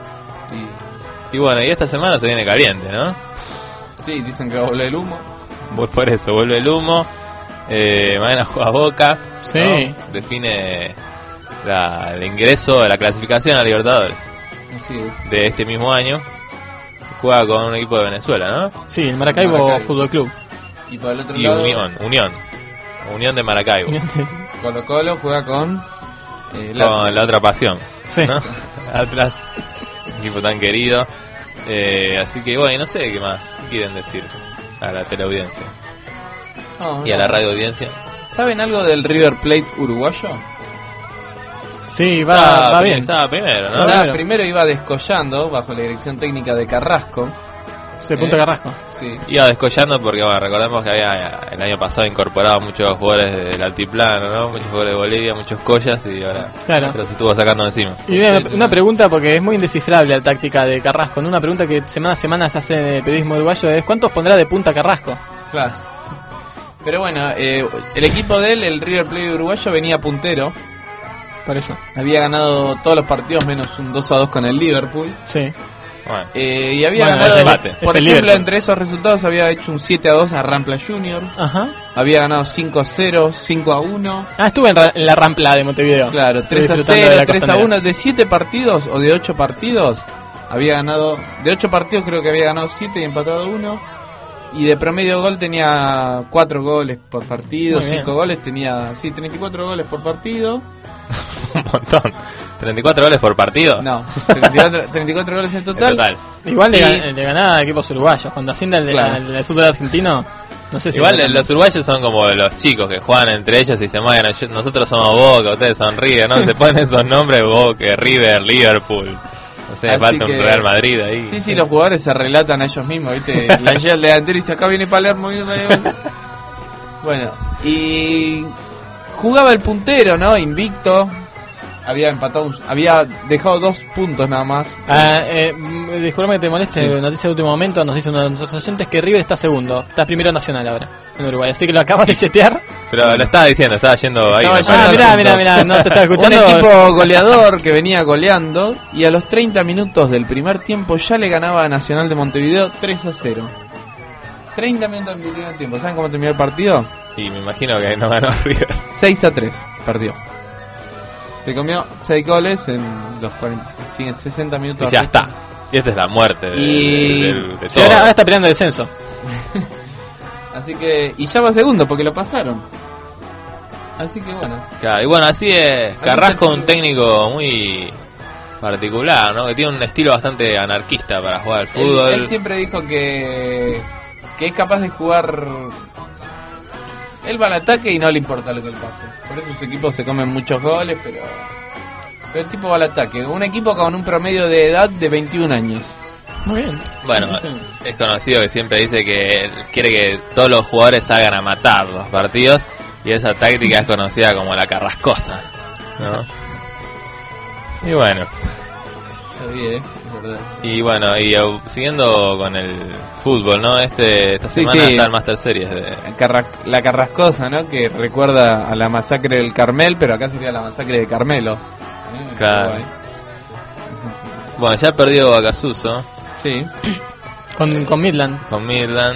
Y bueno, y esta semana se viene caliente, ¿no? Sí, dicen que va a volver el humo. Pues por eso, vuelve el humo. Eh, mañana juega Boca. Sí. ¿no? Define la, el ingreso de la clasificación a Libertadores Así es. de este mismo año. Juega con un equipo de Venezuela, ¿no? Sí, el Maracaibo, Maracaibo. Fútbol Club. Y por el otro Y lado, Unión, Unión. Unión de Maracaibo. Colo Colo juega con eh, el Con Atlas. la otra pasión. Sí. ¿no? Atlas. Equipo tan querido. Eh, así que bueno, no sé qué más quieren decir a la teleaudiencia No, y a no. la radioaudiencia. ¿Saben algo del River Plate uruguayo? Sí, va, Estaba va pri- bien. Estaba primero, ¿no? Estaba Ahora, primero iba descollando bajo la dirección técnica de Carrasco. Se punto Eh, Carrasco. Sí. Iba descollando porque, bueno, recordemos que había el año pasado incorporado muchos jugadores del altiplano, ¿no? Muchos jugadores de Bolivia, muchos collas y ahora Claro. pero se estuvo sacando de encima. Y una, una pregunta, porque es muy indescifrable la táctica de Carrasco, ¿no? Una pregunta que semana a semana se hace en el periodismo uruguayo es ¿cuántos pondrá de punta Carrasco? Claro. Pero bueno, eh, el equipo de él, el River Plate uruguayo, venía puntero. Por eso. Había ganado todos los partidos menos un dos a dos con el Liverpool. Sí. Bueno, Eh, y había Bueno, ganado, es el- por es el ejemplo, Liverpool. entre esos resultados había hecho un siete a dos a Rampla Junior. Ajá. Había ganado cinco a cero, cinco a uno. Ah, estuve en, ra- en la Rampla de Montevideo. Claro, tres a Disfrutando de cero, la tres a costanera. uno. De siete partidos o de ocho partidos, había ganado. De ocho partidos creo que había ganado siete y empatado uno. Y de promedio gol tenía cuatro goles por partido, Muy bien. cinco goles tenía. Sí, treinta y cuatro goles por partido. un montón. ¿treinta y cuatro goles por partido? No, treinta y cuatro, treinta y cuatro goles en total. En total. Igual le, Y- gan- le ganaba a equipos uruguayos. Cuando asciende el, de- Claro. el del fútbol argentino, no sé si... Igual eh, los uruguayos son como los chicos que juegan entre ellos y se mueven. Yo- Nosotros somos Boca, ustedes son River, ¿no? Se ponen esos nombres Boca, River, Liverpool. No sé, Así falta un que- Real Madrid ahí. Sí, sí, los jugadores se relatan a ellos mismos, ¿viste? La llega el delantero y dice, acá viene Palermo, viene Palermo. Bueno, y jugaba el puntero, ¿no? Invicto. Había empatado, un- había dejado dos puntos nada más. Ah, eh, mm, disculpame que te moleste, Sí. noticia de último momento, nos dice uno de nuestros oyentes que River está segundo, está primero nacional ahora, en Uruguay, así que lo acabas de chetear. Pero lo estaba diciendo, estaba yendo ahí. Estaba ¿no? yendo Ah, al mirá, punto. mirá, mirá, no te estaba escuchando. Un equipo goleador que venía goleando y a los treinta minutos del primer tiempo ya le ganaba a Nacional de Montevideo tres a cero. treinta minutos del primer tiempo, ¿saben cómo terminó el partido? Y me imagino que no ganó River. seis a tres perdió. Se comió seis goles en los cuarenta, sesenta minutos. Y ya está. Y esta es la muerte de, Y- de, de- de Sí, todo. ahora, ahora está peleando el descenso. Así que, y ya va segundo porque lo pasaron. Así que bueno. Claro, y bueno, así es. Así Carrasco, se- un técnico muy particular, ¿no? Que tiene un estilo bastante anarquista para jugar al Él, fútbol. él siempre dijo que, que es capaz de jugar. Él va al ataque y no le importa lo que le pase. Por eso sus equipos se comen muchos goles, pero. Pero el tipo va al ataque. Un equipo con un promedio de edad de veintiún años. Muy bien. Bueno, es conocido que siempre dice que quiere que todos los jugadores salgan a matar los partidos. Y esa táctica es conocida como la carrascosa, ¿no? Y bueno. Está bien, es verdad. Y bueno, y uh, siguiendo con el fútbol, ¿no? Este Esta Sí, semana sí. está el Master Series de... Carra- la Carrascosa, ¿no? Que recuerda a la masacre del Carmel, pero acá sería la masacre de Carmelo. Eh, Claro. Uruguay. Bueno, ya perdió a Casuso. Sí. Con, con Midland. Con Midland.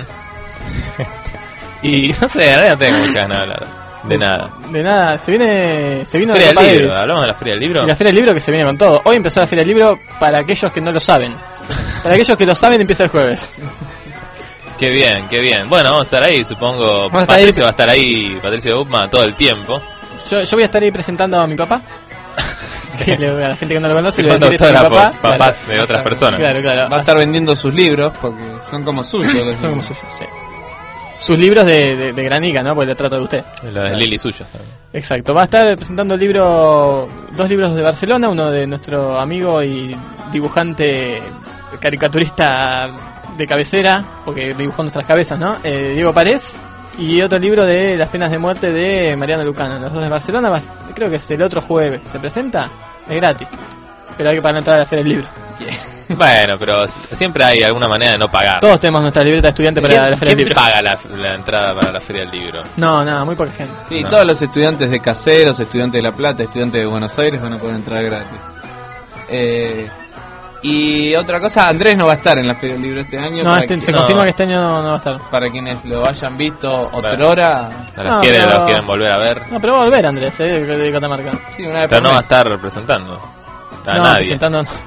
Y no sé, ahora no tengo muchas ganas de hablar de nada. De nada, se viene se vino Feria la del Copa Libro, Davis. ¿hablamos de la Feria del Libro? Y la Feria del Libro que se viene con todo. Hoy empezó la Feria del Libro para aquellos que no lo saben. Para aquellos que lo saben empieza el jueves. Qué bien, qué bien. Bueno, vamos a estar ahí, supongo. Vamos a estar Patricio ahí. va a estar ahí, Patricio Upma, todo el tiempo. Yo, yo voy a estar ahí presentando a mi papá. Que le- a la gente que no lo conoce le voy a Firmando decir esto a mi autógrafos, papá. papás Claro. de otras personas. Claro, claro. Va a estar vendiendo sus libros porque son como suyos. los Son como libros. suyos, sí. Sus libros de, de, de Granica, ¿no? Porque lo trata de usted. Los de Lili suyos también. Exacto, va a estar presentando el libro, dos libros de Barcelona, uno de nuestro amigo y dibujante, caricaturista de cabecera, porque dibujó nuestras cabezas, ¿no? Eh, Diego Parés, y otro libro de Las penas de muerte de Mariano Lucano, los dos de Barcelona, va- creo que es el otro jueves, ¿se presenta? Es gratis, pero hay que pagar la entrada a la Feria del Libro. Bueno, pero siempre hay alguna manera de no pagar. Todos tenemos nuestra libreta de estudiante para ¿Quién, la Feria del quién Libro. paga la, la entrada para la Feria del Libro? No, nada, muy poca gente. Sí, No. todos los estudiantes de Caseros, estudiantes de La Plata, estudiantes de Buenos Aires van a poder entrar gratis. Eh, y otra cosa, Andrés no va a estar en la Feria del Libro este año. No, para este- que- se no. confirma que este año no, no va a estar. Para quienes lo hayan visto otrora. ¿No los No, quieren, pero- los quieren volver a ver? No, pero va a volver Andrés, eh, de, de Catamarca. Sí, una vez Pero por no va a mes. estar representando a no, nadie. presentando no.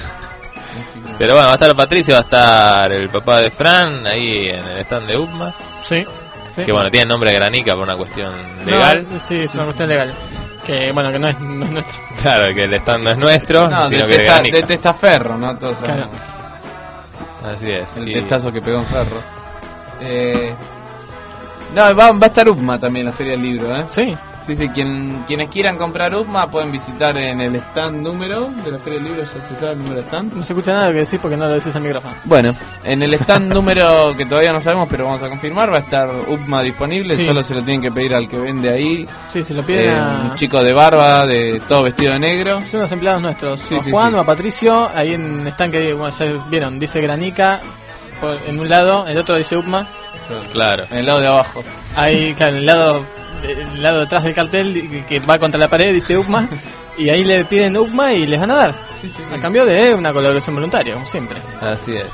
Pero bueno, va a estar Patricio, va a estar el papá de Fran ahí en el stand de Upma. Sí. sí. Que bueno, tiene nombre de Granica por una cuestión legal. No, sí, es una cuestión legal. Que bueno, que no es, no es nuestro. Claro, que el stand no es nuestro, No, sino de, que de testa, Granica. de Testaferro, ¿no? Todos sabemos. Así es. El y- testazo que pegó en Ferro. Eh, no, va, va a estar Upma también en la Feria del Libro, ¿eh? Sí. Sí, sí, quien, quienes quieran comprar Upma pueden visitar en el stand número de la Feria del Libro, ya se sabe el número de stand. No se escucha nada lo que decís porque no lo decís al micrófono. Bueno, en el stand número que todavía no sabemos, pero vamos a confirmar, va a estar Upma disponible, Sí. solo se lo tienen que pedir al que vende ahí. Sí, se lo piden Eh, a... un chico de barba, de todo vestido de negro. Son los empleados nuestros. Sí, o a sí, Juan sí. o a Patricio, ahí en stand que bueno, ya vieron, dice Granica por- en un lado, el otro dice Upma. Claro. En el lado de abajo. Ahí, claro, en el lado, el lado detrás del cartel que- que va contra la pared dice Upma. Y ahí le piden Upma y les van a dar. Sí, sí, A cambio de una colaboración voluntaria, como siempre. Así es.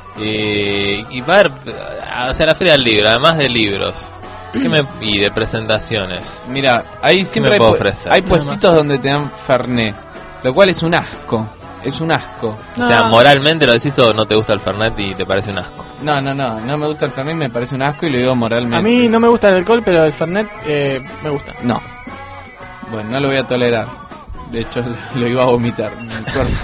Y, y va a haber, o sea, la Feria del Libro, además de libros ¿qué me, y de presentaciones. Mira, ahí siempre me hay, puedo pu- ofrecer? hay Nada puestitos donde te dan Fernet, lo cual es un asco. Es un asco. O sea, moralmente lo decís o no te gusta el Fernet y te parece un asco. No, no, no, no me gusta el Fernet, me parece un asco y lo digo moralmente. A mí no me gusta el alcohol, pero el Fernet eh, me gusta. No. Bueno, no lo voy a tolerar. De hecho, lo iba a vomitar. Me acuerdo.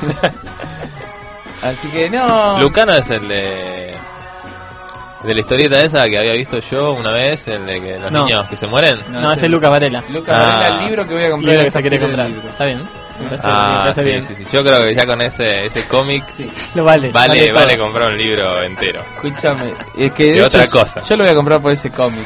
Así que no. Lucano es el de... De la historieta esa que había visto yo una vez, el de que los No. niños que se mueren. No, ese es Luca Varela. Luca Ah. Varela, el libro que voy a comprar. Libro en que se esta quiere feria comprar. del libro. Está bien. Me parece, me Ah, parece sí, bien. sí, sí. Yo creo que ya con ese ese cómic Lo vale. vale, todo. vale comprar un libro entero. Escúchame, es que de Y hecho, otra cosa. yo lo voy a comprar por ese cómic.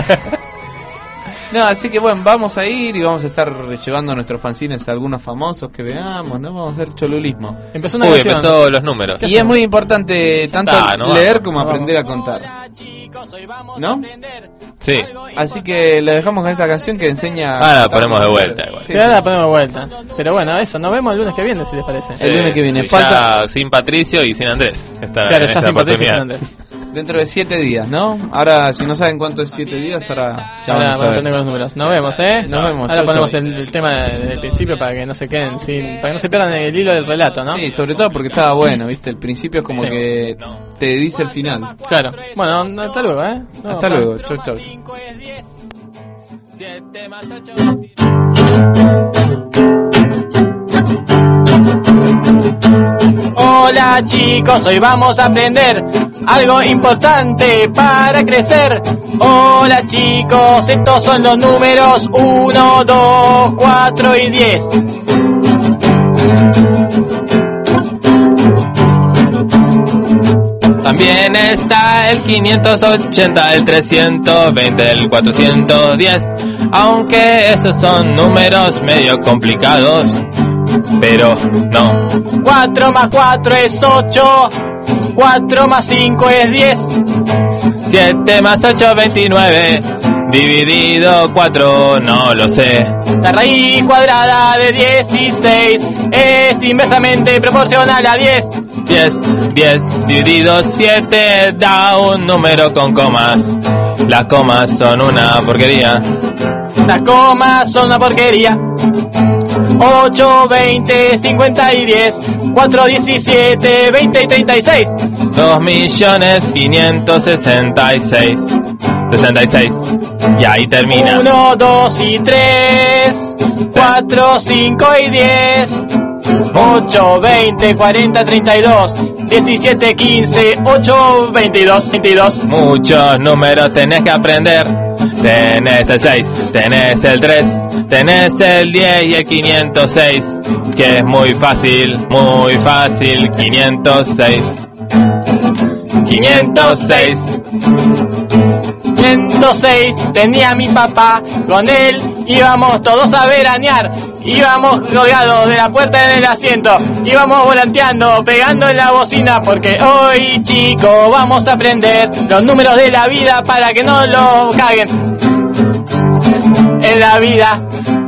No, así que bueno, vamos a ir y vamos a estar llevando nuestros fanzines a algunos famosos que veamos, ¿no? Vamos a hacer cholulismo. Empezó una Uy, versión. empezó los números. Y es muy importante tanto está, no leer vamos, como no aprender a contar. ¿No? Sí. Así que lo dejamos con esta canción que enseña... Ahora la ponemos de vuelta igual. Sí, Sí, ahora la ponemos de vuelta. Pero bueno, eso, nos vemos el lunes que viene, si les parece. El lunes que viene. Sí, Falta- ya sin Patricio y sin Andrés. Esta, Claro, en ya esta sin Patricio y sin oportunidad. Andrés. Dentro de siete días, ¿no? Ahora, si no saben cuánto es siete días, ahora ya Ahora van a vamos a saber. aprender con los números. Nos vemos, ¿eh? Nos vemos. Ahora Chau, ponemos chau. el, el tema desde el principio para que no se queden sin... Para que no se pierdan el hilo del relato, ¿no? Sí, sobre todo porque estaba bueno, ¿viste? El principio es como Sí. que te dice el final. Claro. Bueno, no, hasta luego, ¿eh? No, Hasta pa- luego. Chau, chau. Hola chicos, hoy vamos a aprender algo importante para crecer. Hola chicos, estos son los números uno, dos, cuatro y diez. También está el quinientos ochenta, el trescientos veinte, el cuatrocientos diez. Aunque esos son números medio complicados, pero no. cuatro más cuatro es ocho, cuatro más cinco es diez. siete más ocho, veintinueve. Dividido cuatro, no lo sé. La raíz cuadrada de dieciséis es inversamente proporcional a diez. diez, diez dividido siete da un número con comas. Las comas son una porquería. Las comas son una porquería. ocho, veinte, cincuenta y diez. cuatro, diecisiete, veinte y treinta y seis. dos millones quinientos sesenta y seis. sesenta y seis. Y ahí termina. uno, dos y tres. cuatro, cinco y diez. ocho, veinte, cuarenta, treinta y dos. diecisiete, quince, ocho, veintidós, veintidós. Muchos números tenés que aprender. Tenés el seis, tenés el tres, tenés el diez y el quinientos seis. Que es muy fácil, muy fácil. quinientos seis. quinientos seis. quinientos seis tenía mi papá, con él íbamos todos a veranear, íbamos colgados de la puerta en el asiento, íbamos volanteando, pegando en la bocina, porque hoy chicos vamos a aprender los números de la vida para que no lo caguen en la vida.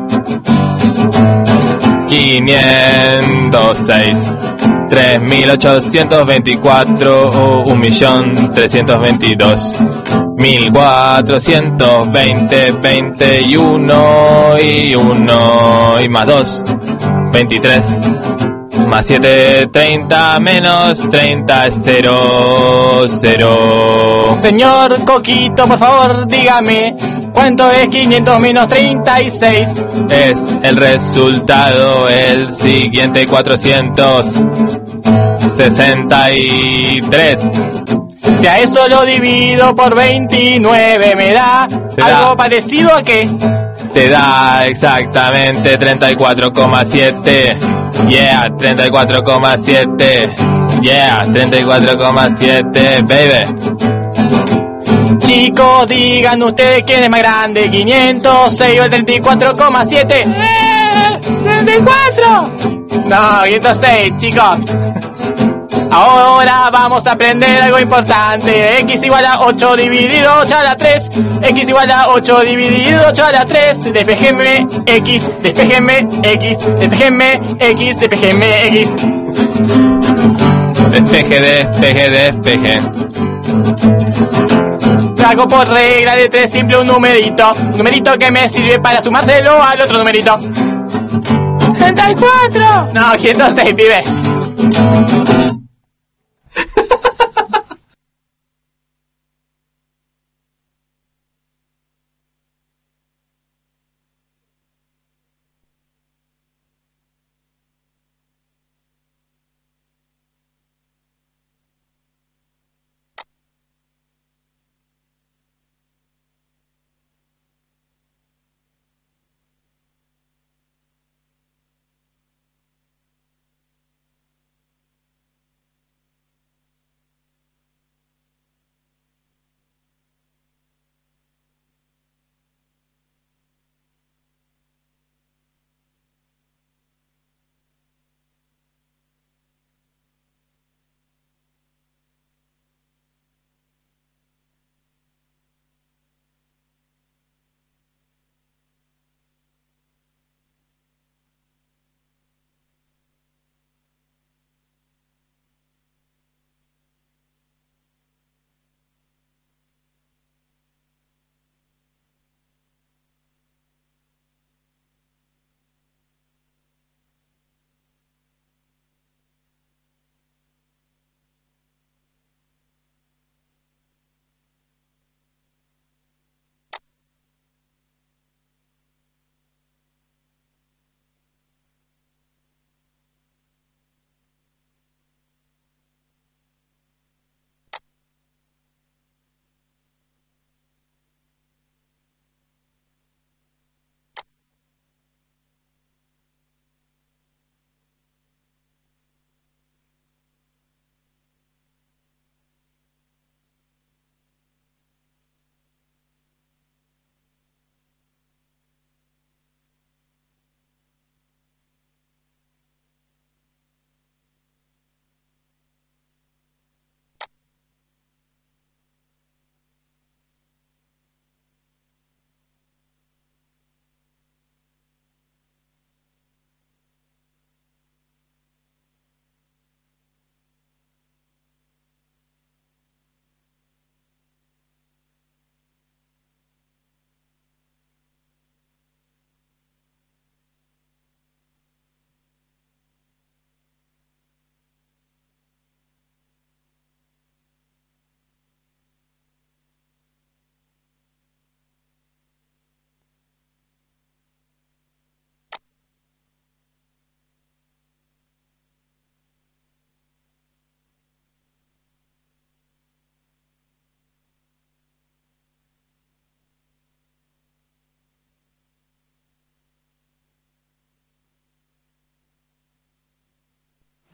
quinientos seis. tres mil ochocientos veinticuatro, un millón trescientos veintidós. mil cuatrocientos veinte, veinte y uno y uno y más dos, veintitrés. Más siete, treinta, menos treinta es cero, cero. Señor Coquito, por favor, dígame, ¿cuánto es quinientos menos treinta y seis? Es el resultado el siguiente, cuatrocientos sesenta y tres. Si a eso lo divido por veintinueve, ¿me da Te algo da. parecido a qué? Te da exactamente treinta y cuatro coma siete. Yeah, treinta y cuatro coma siete. Yeah, treinta y cuatro coma siete, baby. Chicos, digan ustedes quién es más grande, quinientos seis o el treinta y cuatro coma siete. ¡Eh! ¡treinta y cuatro! No, quinientos seis, chicos. Ahora vamos a aprender algo importante. X igual a ocho dividido ocho a la tres. X igual a ocho dividido ocho a la tres. Despejeme X, despejeme X, despejeme X, despejeme X. Despeje, despeje, despeje. Trago por regla de tres simple un numerito. Numerito que me sirve para sumárselo al otro numerito. ¡treinta y cuatro! No, quinientos seis, pibe.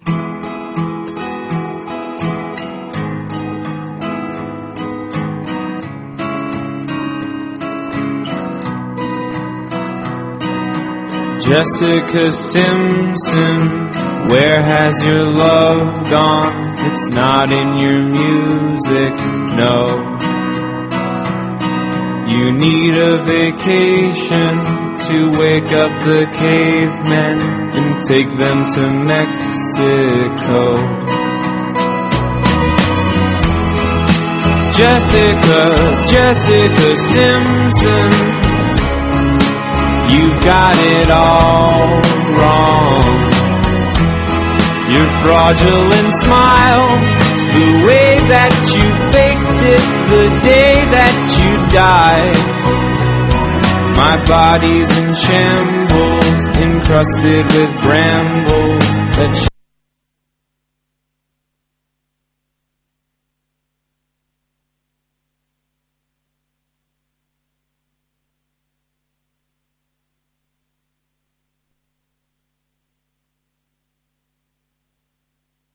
Jessica Simpson, where has your love gone? It's not in your music, no. You need a vacation to wake up the cavemen and take them to Mexico. Jessica, Jessica Simpson, you've got it all wrong. Your fraudulent smile, the way that you faked it the day that you died. My body's in shambles, encrusted with brambles that